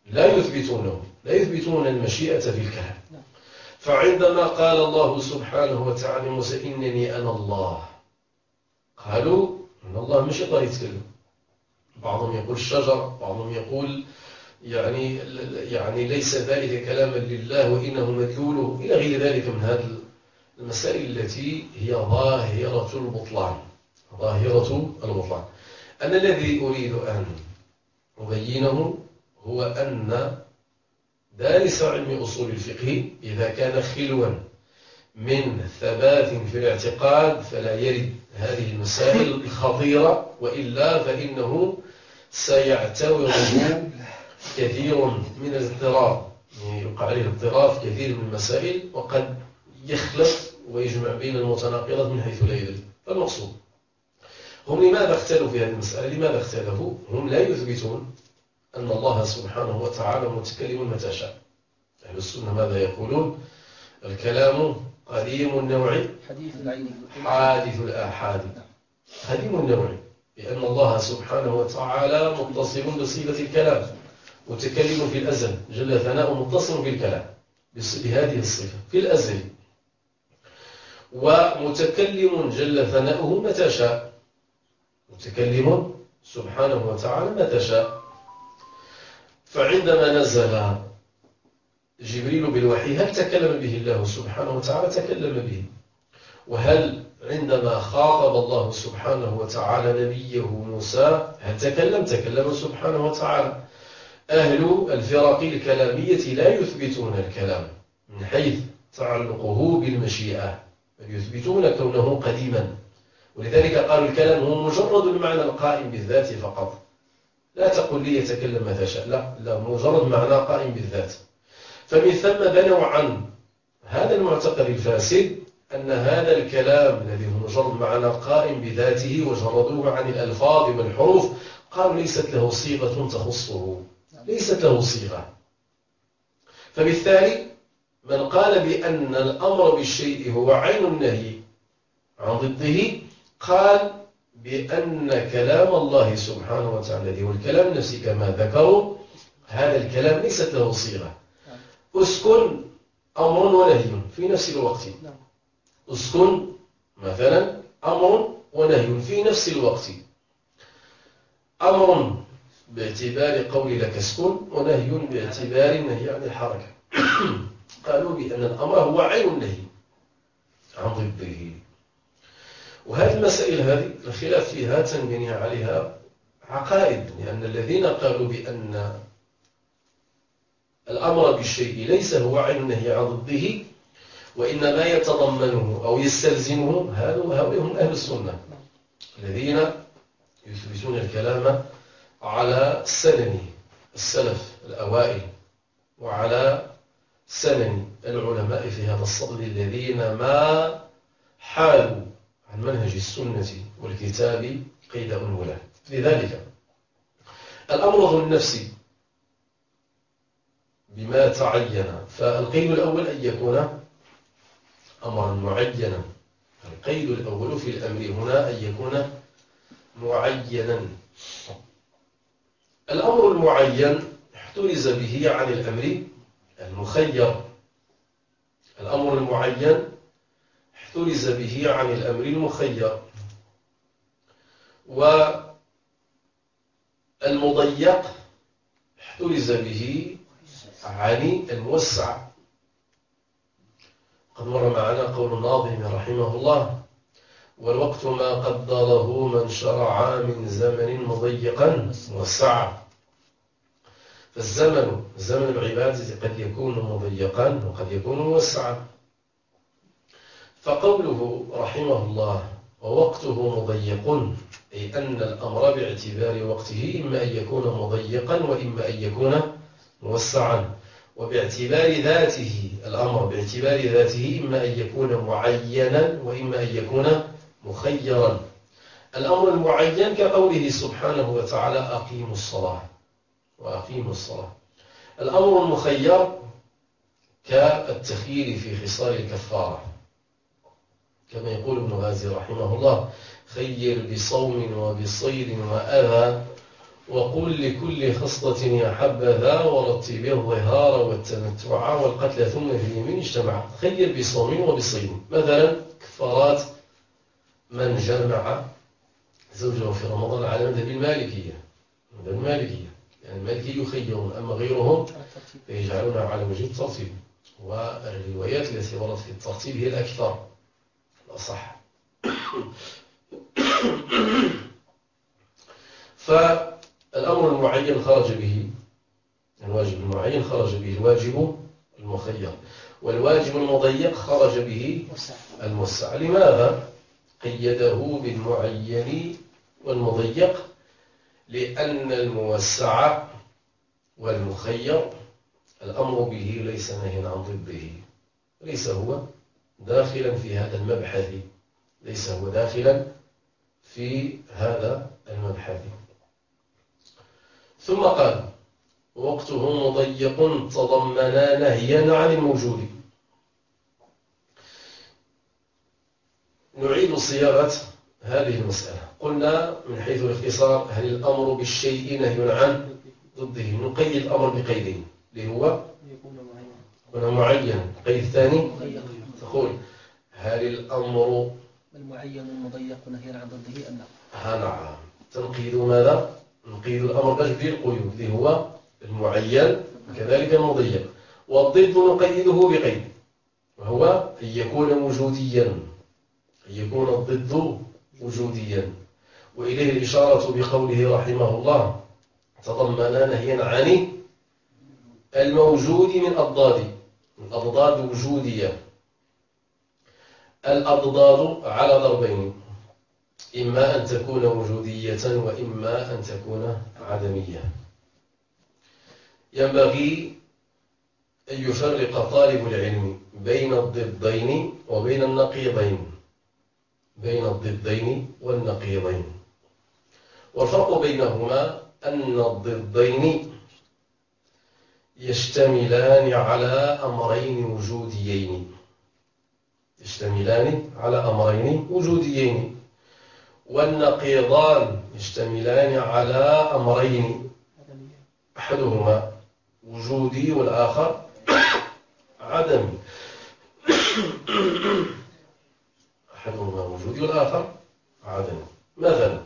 لا يثبتونه، لا يثبتون المشيئة في الكلام. فعندما قال الله سبحانه وتعالى موسى إنني أنا الله، قالوا أن الله مش يقدر يتكلم. بعضهم يقول الشجر، بعضهم يقول يعني يعني ليس ذلك كلاما لله وإنه مدلوله إلى غير ذلك من هذه المسائل التي هي ظاهرة البطلان. ظاهرة البطلان. أنا الذي أريد أن أبينه هو أن دارس علم أصول الفقه إذا كان خلوا من ثبات في الاعتقاد فلا يرد هذه المسائل الخطيرة، وإلا فإنه سيعتوره كثير من الاضطراب، يعني يقع عليه الاضطراب في كثير من المسائل، وقد يخلط ويجمع بين المتناقضات من حيث لا يدري. فالمقصود هم لماذا اختلفوا في هذه المسألة؟ لماذا اختلفوا؟ هم لا يثبتون أن الله سبحانه وتعالى متكلم متى شاء. أهل السنة ماذا يقولون؟ الكلام قديم النوع حديث العين حادث الآحاد. قديم النوع لأن الله سبحانه وتعالى متصل بصيغة الكلام، متكلم في الأزل جل ثناؤه، متصل بالكلام بهذه الصفة في الأزل، ومتكلم جل ثناؤه متى شاء، متكلم سبحانه وتعالى متى شاء. فعندما نزل جبريل بالوحي هل تكلم به الله سبحانه وتعالى؟ تكلم به. وهل عندما خاطب الله سبحانه وتعالى نبيه موسى هل تكلم؟ تكلم سبحانه وتعالى. أهل الفرق الكلامية لا يثبتون الكلام من حيث تعلقه بالمشيئة، بل يثبتون كونه قديما، ولذلك قالوا الكلام هو مجرد المعنى القائم بالذات فقط. لا تقل لي يتكلم متى شاء، لا لا، مجرد معنى قائم بالذات. فمن ثم بنوا عن هذا المعتقد الفاسد أن هذا الكلام الذي هو مجرد معنى قائم بذاته وجردوه عن الألفاظ والحروف، قالوا ليست له صيغة تخصه، ليست له صيغة. فبالتالي من قال بأن الأمر بالشيء هو عين النهي عن ضده قال بأن كلام الله سبحانه وتعالى الذي هو الكلام نفسه كما ذكروا، هذا الكلام ليست له صيغة. أسكن أمر ونهي في نفس الوقت. أسكن مثلا أمر ونهي في نفس الوقت. أمر باعتبار قول لك اسكن، ونهي باعتبار النهي عن الحركة. قالوا بأن الأمر هو عين النهي عن ضده. وهذه المسائل هذه الخلاف فيها تنبني عليها عقائد، لأن الذين قالوا بأن الأمر بالشيء ليس هو عين النهي عن ضده وإنما يتضمنه أو يستلزمه، هؤلاء هم أهل السنة الذين يثبتون الكلام على سنن السلف الأوائل وعلى سنن العلماء في هذا الصدد الذين ما حالوا عن منهج السنة والكتاب قيد أنولا. لذلك الأمر ذو النفس بما تعين، فالقيد الأول أن يكون أمرا معينا. القيد الأول في الأمر هنا أن يكون معينا. الأمر المعين احترز به عن الأمر المخير. الأمر المعين احترز به عن الأمر المخير. والمضيق احترز به عن الموسع. قد مر معنا قول الناظم رحمه الله: والوقت ما قدره من شرع من زمن مضيقا موسعا. فالزمن زمن العبادة قد يكون مضيقا وقد يكون موسعا. فقوله رحمه الله ووقته مضيق، أي أن الأمر باعتبار وقته إما أن يكون مضيقا وإما أن يكون موسعا. وباعتبار ذاته الأمر باعتبار ذاته إما أن يكون معينا وإما أن يكون مخيرا. الأمر المعين كقوله سبحانه وتعالى أقيموا الصلاة وأقيموا الصلاة. الأمر المخير كالتخيير في خصال الكفارة، كما يقول ابن غازي رحمه الله: خير بصوم وبصيد وأذى وقل لكل خصلة يا حبذا ورتب الظهار والتمتع والقتل ثم في اليمين اجتمع. تخيل بصوم وبصيم. مثلا كفارات من جمع زوجه في رمضان على مذهب المالكية، مذهب المالكية يعني المالكي يخيرون، أما غيرهم فيجعلونها على وجه الترتيب، والروايات التي وردت في الترتيب هي الأكثر الأصح. فالأمر المعين خرج به الواجب المعين خرج به الواجب المخير، والواجب المضيق خرج به الموسع. لماذا قيده بالمعين والمضيق؟ لأن الموسع والمخير الأمر به ليس نهيا عن ضده، ليس هو داخلا في هذا المبحث، ليس هو داخلا في هذا المبحث. ثم قال وقته مضيق تضمنا نهيا عن الموجود. نعيد صياغة هذه المسألة. قلنا من حيث الاختصار هل الأمر بالشيء نهي عن ضده؟ نقيد الأمر بقيدين اللي هو يكون معين. قيد ثاني تقول هل الأمر المعين المضيق نهي عن ضده أم لا؟ ها نعم. تنقيد ماذا؟ نقيد الأمر باش بدي القيود اللي هو المعين كذلك المضيق، والضد نقيده بقيد وهو أن يكون وجوديا، أن يكون الضد وجوديا. وإليه الإشارة بقوله رحمه الله تضمن نهيا عن الموجود من أضداد، من أضداد وجودية. الأضداد على ضربين، إما أن تكون وجودية وإما أن تكون عدمية. ينبغي أن يفرق طالب العلم بين الضدين وبين النقيضين، بين الضدين والنقيضين. والفرق بينهما أن الضدين يشتملان على أمرين وجوديين، يشتملان على أمرين وجوديين، والنقيضان يشتملان على أمرين أحدهما وجودي والآخر عدمي. أحدهما وجودي والآخر عدمي. مثلا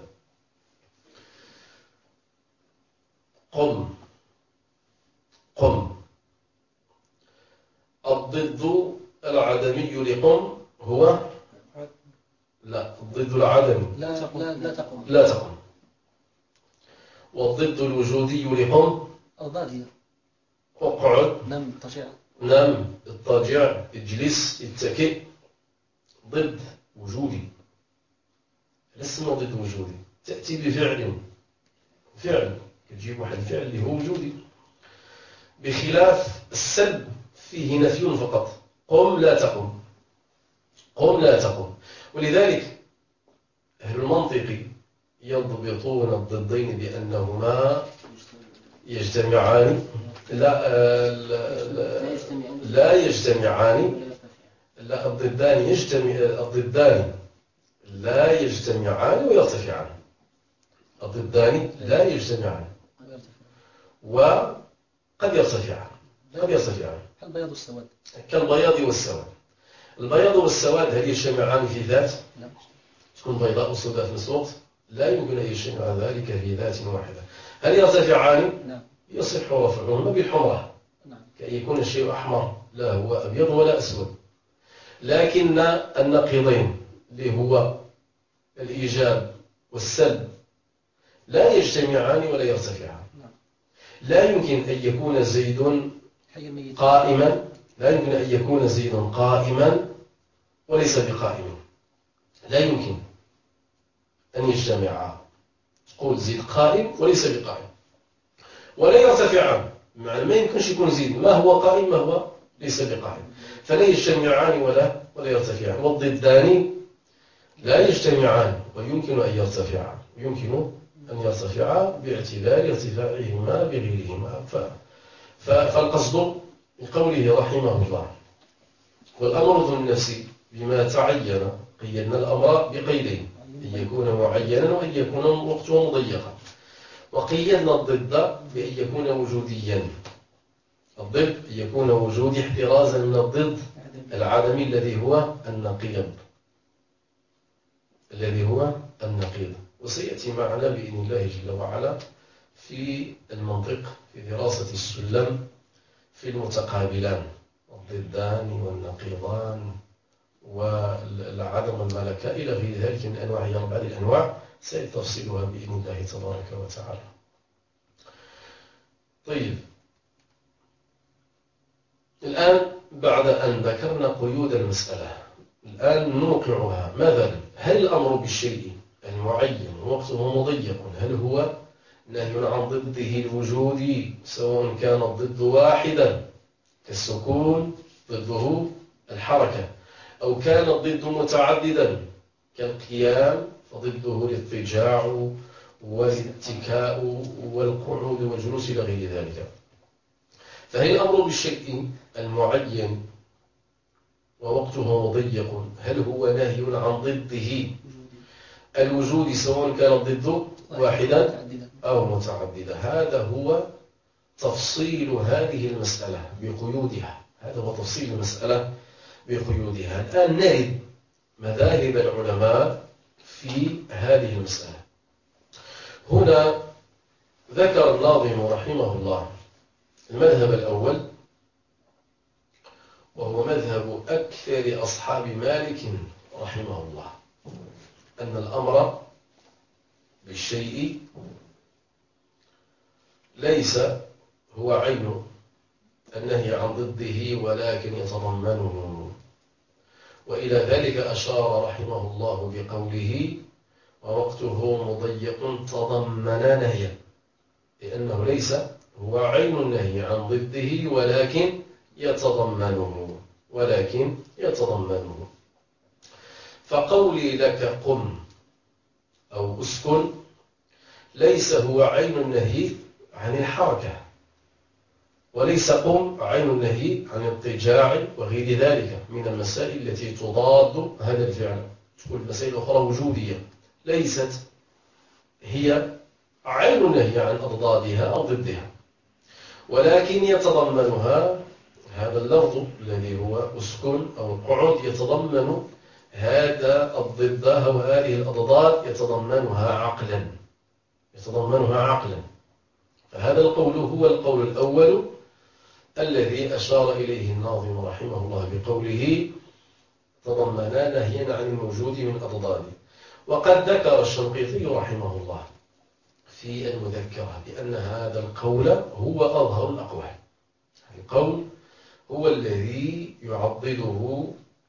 قم قم، الضد العدمي لقم هو لا الضد العدمي لا لا لا تقم لا تقم. والضد الوجودي لقم أضادية اقعد، نم اضطجع، نم اضطجع، اجلس اتكئ. ضد وجودي، اسمه ضد وجودي، تأتي بفعل، فعل تجيب واحد الفعل اللي هو وجودي، بخلاف السلب فيه نفي فقط. قم لا تقم، قم لا تقم. ولذلك أهل المنطق يضبطون الضدين بأنهما يجتمعان لا لا, لا يجتمعان لا الضدان يجتمع الضدان لا يجتمعان ويرتفعان. الضدان لا يجتمعان وقد يرتفعان، قد يرتفعان البياض والسواد كالبياض والسواد. البياض والسواد هل يجتمعان في ذات؟ لا. تكون بيضاء وسوداء في نفس الوقت؟ لا يمكن أن يجتمع ذلك في ذات واحدة. هل يرتفعان؟ نعم. يصح رفعهما بالحمرة، نعم. كأن يكون الشيء أحمر لا هو أبيض ولا أسود. لكن النقيضين اللي هو الإيجاب والسلب لا يجتمعان ولا يرتفعان. لا يمكن أن يكون زيد قائما، لا يمكن أن يكون زيد قائما وليس بقائم، لا يمكن أن يجتمعا. تقول زيد قائم وليس بقائم، ولا يرتفعان، معنى ما يمكنش يكون زيد ما هو قائم ما هو ليس بقائم، فلا يجتمعان ولا ولا يرتفعان. والضدان لا يجتمعان ويمكن أن يرتفعا، يمكن أن يرتفعا باعتبار ارتفاعهما بغيرهما. فالقصد بقوله رحمه الله والأمر ذو النفس بما تعين، قيدنا الأمر بقيدين، أن يكون معينا وأن يكون وقته مضيقا. وقيدنا الضد بأن يكون وجوديا. الضد يكون وجودي احترازا من الضد العدمي الذي هو النقيض الذي هو النقيض وسيأتي معنا بإذن الله جل وعلا في المنطق في دراسة السلم في المتقابلان الضدان والنقيضان والعدم والملكة إلى غير ذلك من أنواع أربعة الأنواع سيتفصيلها بإذن الله تبارك وتعالى. طيب، الآن بعد أن ذكرنا قيود المسألة الآن نوقعها. مثلا، هل الأمر بالشيء المعين وقته مضيق هل هو نهي عن ضده الوجودي سواء كان الضد واحدا كالسكون ضده الحركة، أو كان الضد متعددا كالقيام فضده الاضطجاع والاتكاء والقعود والجلوس إلى غير ذلك. فهل الأمر بالشيء المعين ووقته مضيق هل هو نهي عن ضده الوجود سواء كان الضد واحدا أو متعددا؟ هذا هو تفصيل هذه المسألة بقيودها. هذا هو تفصيل المسألة بقيودها. الآن نرد مذاهب العلماء في هذه المسألة. هنا ذكر الناظم رحمه الله المذهب الأول، وهو مذهب أكثر أصحاب مالك رحمه الله، أن الأمر بالشيء ليس هو عين النهي عن ضده ولكن يتضمنه. وإلى ذلك أشار رحمه الله بقوله ووقته مضيق تضمن نهيا، لأنه ليس هو عين النهي عن ضده ولكن يتضمنه ولكن يتضمنه. فقولي لك قم أو أسكن ليس هو عين النهي عن الحركة، وليس قم عين النهي عن الاضطجاع وغير ذلك من المسائل التي تضاد هذا الفعل. تقول مسائل أخرى وجودية ليست هي عين النهي عن أضدادها أو ضدها، ولكن يتضمنها هذا اللفظ الذي هو أسكن أو القعود، يتضمن هذا الضد وهذه الأضداد يتضمنها عقلا يتضمنها عقلا. فهذا القول هو القول الأول الذي أشار إليه الناظم رحمه الله بقوله تضمنا نهيا عن الموجود من أضداده. وقد ذكر الشنقيطي رحمه الله في المذكرة بأن هذا القول هو أظهر الأقوال. القول هو الذي يعضده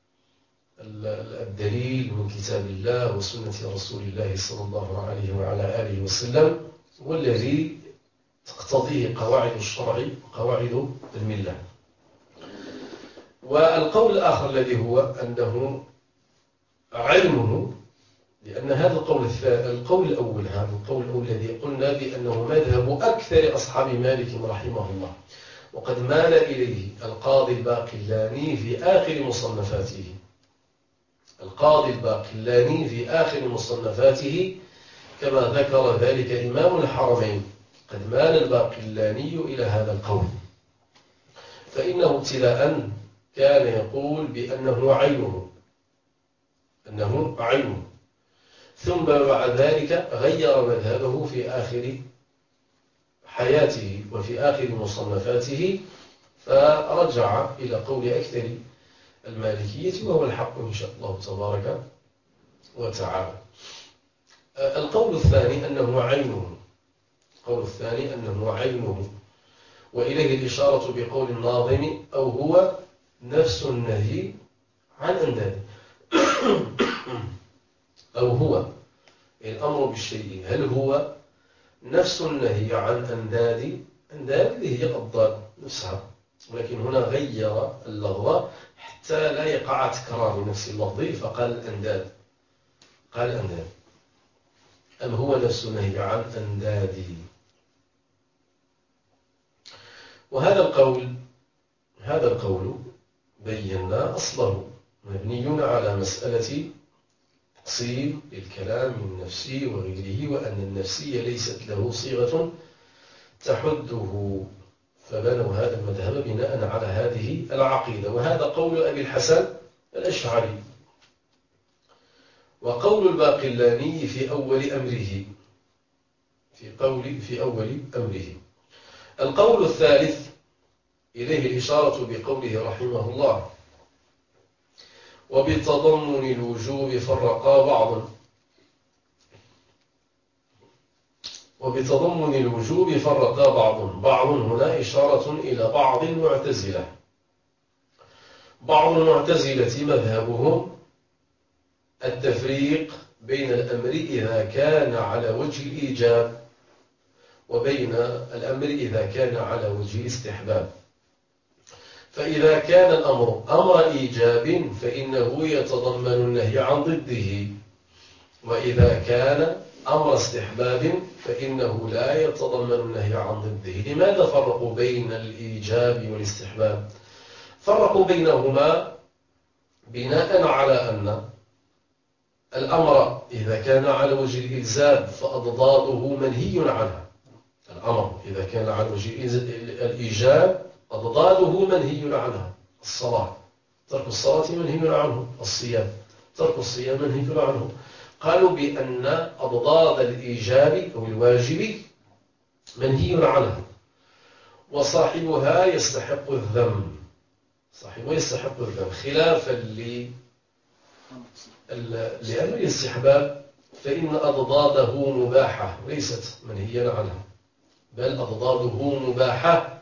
الدليل من كتاب الله وسنة رسول الله صلى الله عليه وعلى آله وسلم، والذي تقتضيه قواعد الشرع وقواعد الملة. والقول الآخر الذي هو أنه علمه، لأن هذا القول القول الأول هذا القول الأول الذي قلنا بأنه مذهب أكثر أصحاب مالك رحمه الله، وقد مال إليه القاضي الباقلاني في آخر مصنفاته القاضي الباقلاني في آخر مصنفاته كما ذكر ذلك إمام الحرمين. قد مال الباقلاني إلى هذا القول، فإنه ابتداء كان يقول بأنه عينه أنه عينه ثم بعد ذلك غير مذهبه في آخر حياته وفي آخر مصنفاته، فرجع إلى قول أكثر المالكية وهو الحق إن شاء الله تبارك وتعالى. القول الثاني أنه عينه القول الثاني أنه عينه وإليه الإشارة بقول الناظم أو هو نفس النهي عن أنداده. أو هو الأمر بالشيء هل هو نفس النهي عن أنداد أنداد اللي هي الأضداد نفسها، ولكن هنا غير اللغة حتى لا يقع تكرار لنفس اللفظ فقال الأنداد قال الأنداد أم هو نفس النهي عن أنداده. وهذا القول هذا القول بينا أصله مبني على مسألة تفصيل للكلام النفسي وغيره، وأن النفسية ليست له صيغة تحده، فبنوا هذا المذهب بناء على هذه العقيدة. وهذا قول أبي الحسن الأشعري. وقول الباقلاني في أول أمره في قول في أول أمره. القول الثالث إليه الإشارة بقوله رحمه الله: وبتضمن الوجوب فرقا بعض وبتضمن الوجوب فرقا بعض بعض هنا إشارة إلى بعض المعتزلة. بعض المعتزلة مذهبهم التفريق بين الأمر إذا كان على وجه الإيجاب وبين الأمر إذا كان على وجه الاستحباب. فإذا كان الأمر أمر إيجاب فإنه يتضمن النهي عن ضده، وإذا كان أمر استحباب فإنه لا يتضمن النهي عن ضده. لماذا فرقوا بين الإيجاب والاستحباب؟ فرقوا بينهما بناء على أن الأمر إذا كان على وجه الإلزام فأضداده منهي عنها. الأمر إذا كان على وجه الإيجاب أضداده منهي عنها. الصلاة، ترك الصلاة منهي عنه. الصيام، ترك الصيام منهي عنه. قالوا بأن أضداد الإيجاب أو الواجب منهي عنها، وصاحبها يستحق الذم صاحبها يستحق الذم خلافا لأمر الاستحباب، فإن أضداده مباحة ليست منهيا عنها، بل أضداده مباحة،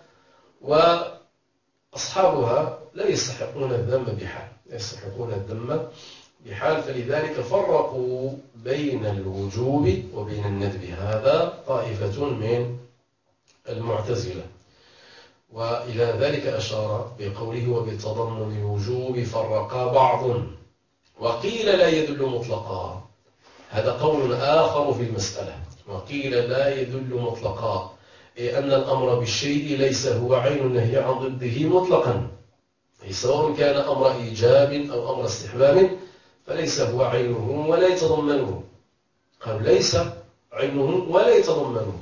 وأصحابها لا يستحقون الذم بحال لا يستحقون الذم بحال فلذلك فرقوا بين الوجوب وبين الندب. هذا طائفة من المعتزلة. وإلى ذلك أشار بقوله: وبتضمن الوجوب فرقا بعض. وقيل لا يدل مطلقا، هذا قول آخر في المسألة. وقيل لا يدل مطلقا، أي أن الأمر بالشيء ليس هو عين النهي عن ضده مطلقا، أي سواء كان أمر إيجاب أو أمر استحباب فليس هو عينه ولا يتضمنه. قالوا ليس عينه ولا يتضمنه.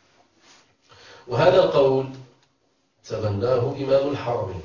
وهذا القول تبناه إمام الحرمين،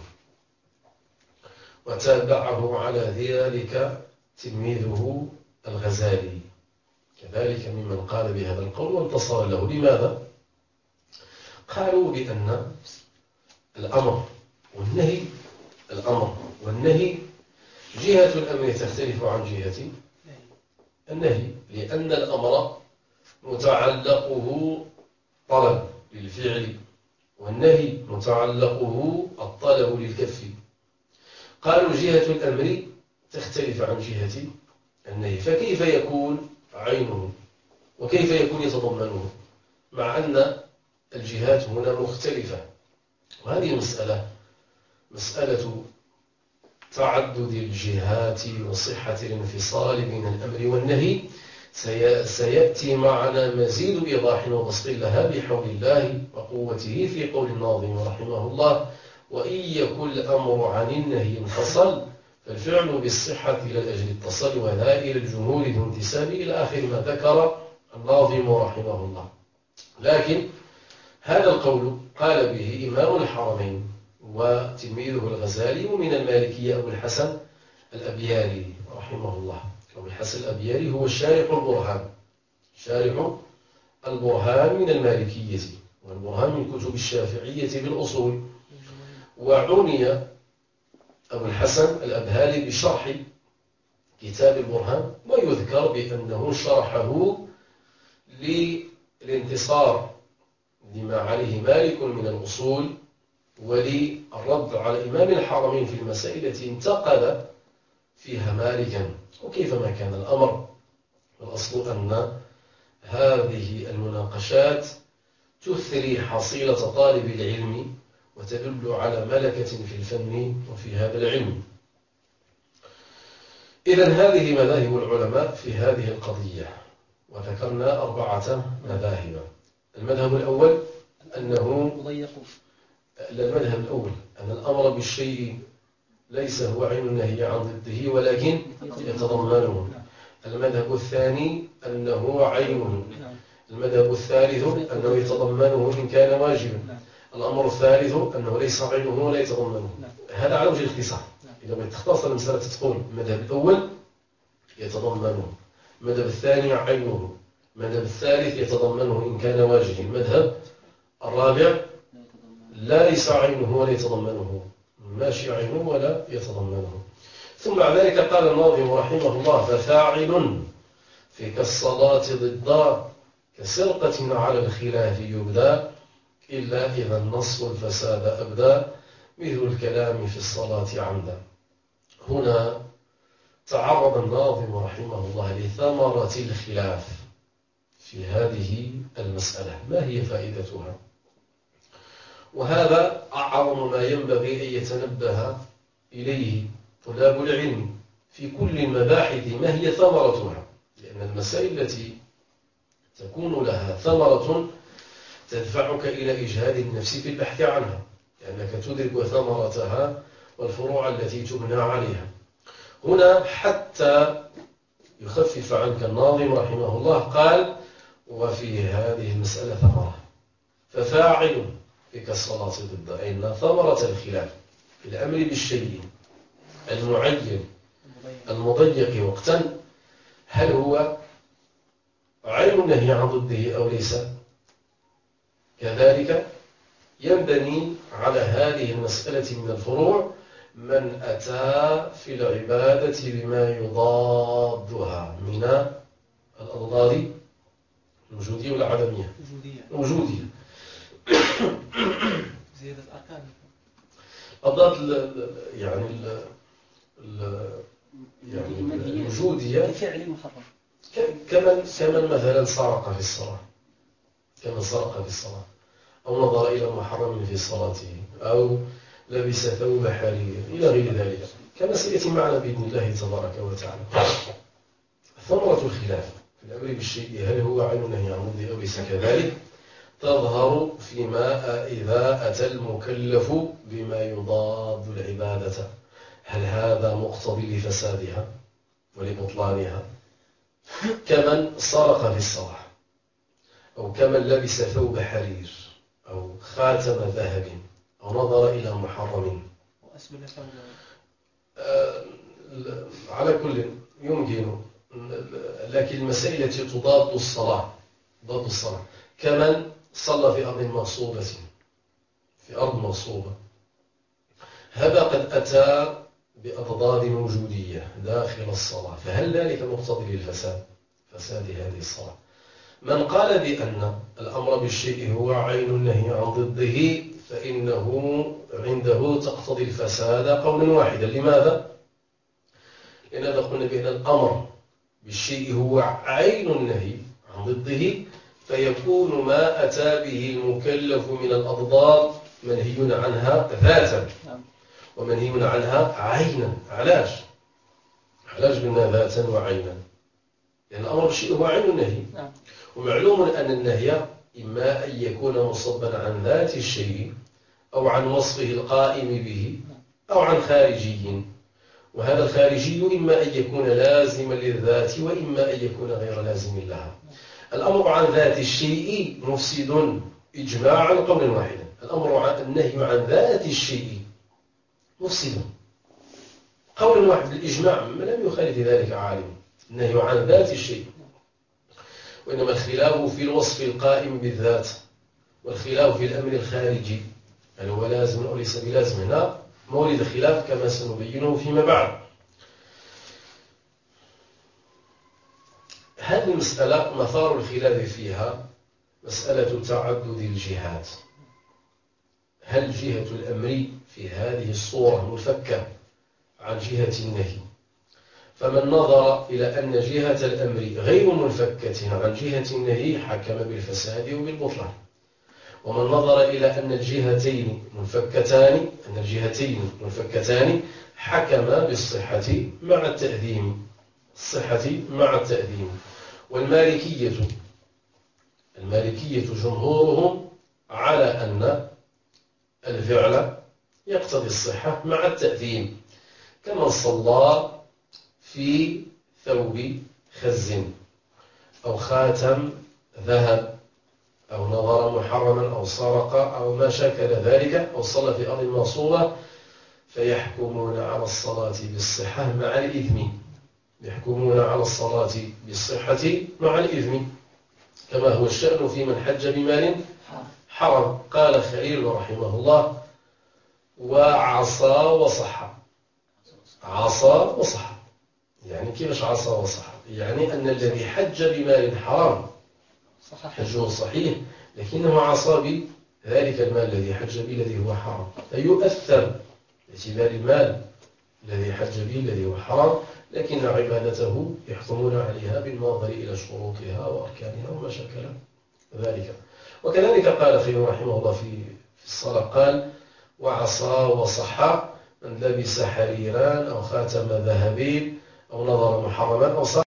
وتابعه على ذلك تلميذه الغزالي كذلك ممن قال بهذا القول وانتصر له. لماذا؟ قالوا بأن الأمر والنهي الأمر والنهي جهة الأمر تختلف عن جهة النهي، لأن الأمر متعلقه طلب للفعل، والنهي متعلقه الطلب للكف. قالوا جهة الأمر تختلف عن جهة النهي، فكيف يكون عينه وكيف يكون يتضمنه مع أن الجهات هنا مختلفة؟ وهذه مسألة مسألة تعدد الجهات وصحة الانفصال بين الأمر والنهي سيأتي معنا مزيد إيضاح وبسط لها بحول الله وقوته في قول الناظم رحمه الله: وإن يكن الأمر عن النهي انفصل فالفعل بالصحة إلى الأجل اتصل، وذا إلى الجمهور ذو انتساب، إلى آخر ما ذكر الناظم رحمه الله. لكن هذا القول قال به إمام الحرمين وتلميذه الغزالي، ومن المالكية أبو الحسن الأبياري رحمه الله. أبو الحسن الأبياري هو شارح البرهان شارح البرهان من المالكية، والبرهان من كتب الشافعية بالأصول. وعني أبو الحسن الأبهالي بشرح كتاب البرهان، ويذكر بأنه شرحه للانتصار لما عليه مالك من الأصول، وللرد على إمام الحرمين في المسائل التي انتقد فيها مالكا. وكيفما كان الأمر، الأصل أن هذه المناقشات تثري حصيلة طالب العلم وتدل على ملكة في الفن وفي هذا العلم. إذن هذه مذاهب العلماء في هذه القضية، وذكرنا أربعة مذاهب. المذهب الأول أنه المذهب الأول أن الأمر بالشيء ليس هو عين النهي عن ضده ولكن يتضمنه. المذهب الثاني أنه عينه. المذهب الثالث أنه يتضمنه إن كان واجبا. الأمر الثالث أنه ليس عينه ولا يتضمنه. هذا على وجه الاختصار. إذا بغيت تختصر المسألة تقول المذهب الأول يتضمنه، المذهب الثاني عينه، المذهب الثالث يتضمنه إن كان واجبا، المذهب الرابع لا ليس عينه ولا يتضمنه، ماشي عينه ولا يتضمنه. ثم بعد ذلك قال الناظم رحمه الله: ففاعل في كالصلاة ضد كسرقة على الخلاف يبدى إلا إذا النص الفساد أبدى مثل الكلام في الصلاة عمدا. هنا تعرض الناظم رحمه الله لثمرة الخلاف في هذه المسألة، ما هي فائدتها؟ وهذا أعظم ما ينبغي أن يتنبه إليه طلاب العلم في كل المباحث، ما هي ثمرتها؟ لأن المسائل التي تكون لها ثمرة تدفعك إلى إجهاد النفس في البحث عنها، لأنك تدرك ثمرتها والفروع التي تبنى عليها. هنا حتى يخفف عنك الناظم رحمه الله قال: وفي هذه المسألة ثمرة، ففاعل في كالصلاة ضد، أي أن ثمرة الخلاف في الأمر بالشيء المعين المضيق وقتا هل هو عين النهي عن ضده أو ليس، كذلك ينبني على هذه المسألة من الفروع من أتى في العبادة بما يضادها من الأضداد الوجودية والعدمية. الوجودية زيادة أركان أضداد يعني ال يعني الوجودية كفعل محرم، كمن كمن مثلا سرق في الصلاة، كمن سرق في الصلاة أو نظر إلى محرم في صلاته أو لبس ثوب حرير إلى غير ذلك، كما سيأتي معنا بإذن الله تبارك وتعالى. ثمرة الخلاف في الأمر بالشيء هل هو عين نهي عن ضده أو ليس كذلك تظهر فيما إذا أتى المكلف بما يضاد العبادة، هل هذا مقتضي لفسادها ولبطلانها، كمن سرق في الصلاة أو كمن لبس ثوب حرير أو خاتم ذهب أو نظر إلى محرم. آه على كل يمكن، لكن المسائل التي تضاد الصلاة ضد الصلاة كمن صلى في أرض مغصوبة، في أرض مغصوبة، هذا قد أتى بأضداد وجودية داخل الصلاة، فهل ذلك مقتضي للفساد فساد هذه الصلاة؟ من قال بأن الأمر بالشيء هو عين النهي عن ضده فإنه عنده تقتضي الفساد قولا واحدا. لماذا؟ لأننا قلنا بأن الأمر بالشيء هو عين النهي عن ضده، فيكون ما أتى به المكلف من الأضداد منهي عنها ذاتا ومنهي عنها عينا. علاش؟ علاش قلنا ذاتا وعينا؟ لأن الأمر بالشيء هو عين النهي، ومعلوم أن النهي إما أن يكون مصبا عن ذات الشيء أو عن وصفه القائم به أو عن خارجي، وهذا الخارجي إما أن يكون لازما للذات وإما أن يكون غير لازم لها. الأمر عن ذات الشيء مفسد إجماعا قولا واحدا، الأمر عن النهي عن ذات الشيء مفسد قولا واحد بالإجماع، من لم يخالف ذلك عالم. النهي عن ذات الشيء، وإنما الخلاف في الوصف القائم بالذات والخلاف في الأمر الخارجي هل هو لازم أو ليس بلازم. هنا مورد الخلاف كما سنبينه فيما بعد. هذه المسألة مثار الخلاف فيها مسألة تعدد الجهات، هل جهة الأمر في هذه الصورة مفكة عن جهة النهي؟ فمن نظر إلى أن جهة الأمر غير منفكة عن جهة النهي حكم بالفساد وبالبطلان، ومن نظر إلى أن الجهتين منفكتان أن الجهتين منفكتان حكم بالصحة مع التأذيم، الصحة مع التأذيم. والمالكية المالكية جمهورهم على أن الفعل يقتضي الصحة مع التأذيم، كمن صلى في ثوب خز أو خاتم ذهب أو نظر محرما أو سرق أو ما شاكل ذلك أو صلى في أرض مغصوبة فيحكمون على الصلاة بالصحة مع الإثم يحكمون على الصلاة بالصحة مع الإثم كما هو الشأن في من حج بمال حرم. قال خليل رحمه الله وعصى وصح. عصى وصح يعني كيفاش عصى وصح؟ يعني أن الذي حج بمال حرام حجه صحيح لكنه عصى بذلك المال الذي حج به الذي هو حرام فيؤثر باعتبار المال الذي حج به الذي هو حرام لكن عبادته يحكمون عليها بالنظر إلى شروطها وأركانها وما شكل ذلك. وكذلك قال خليل رحمه الله في الصلاة قال وعصى وصح من لبس حريران أو خاتم ذهب أو نظر محرما أو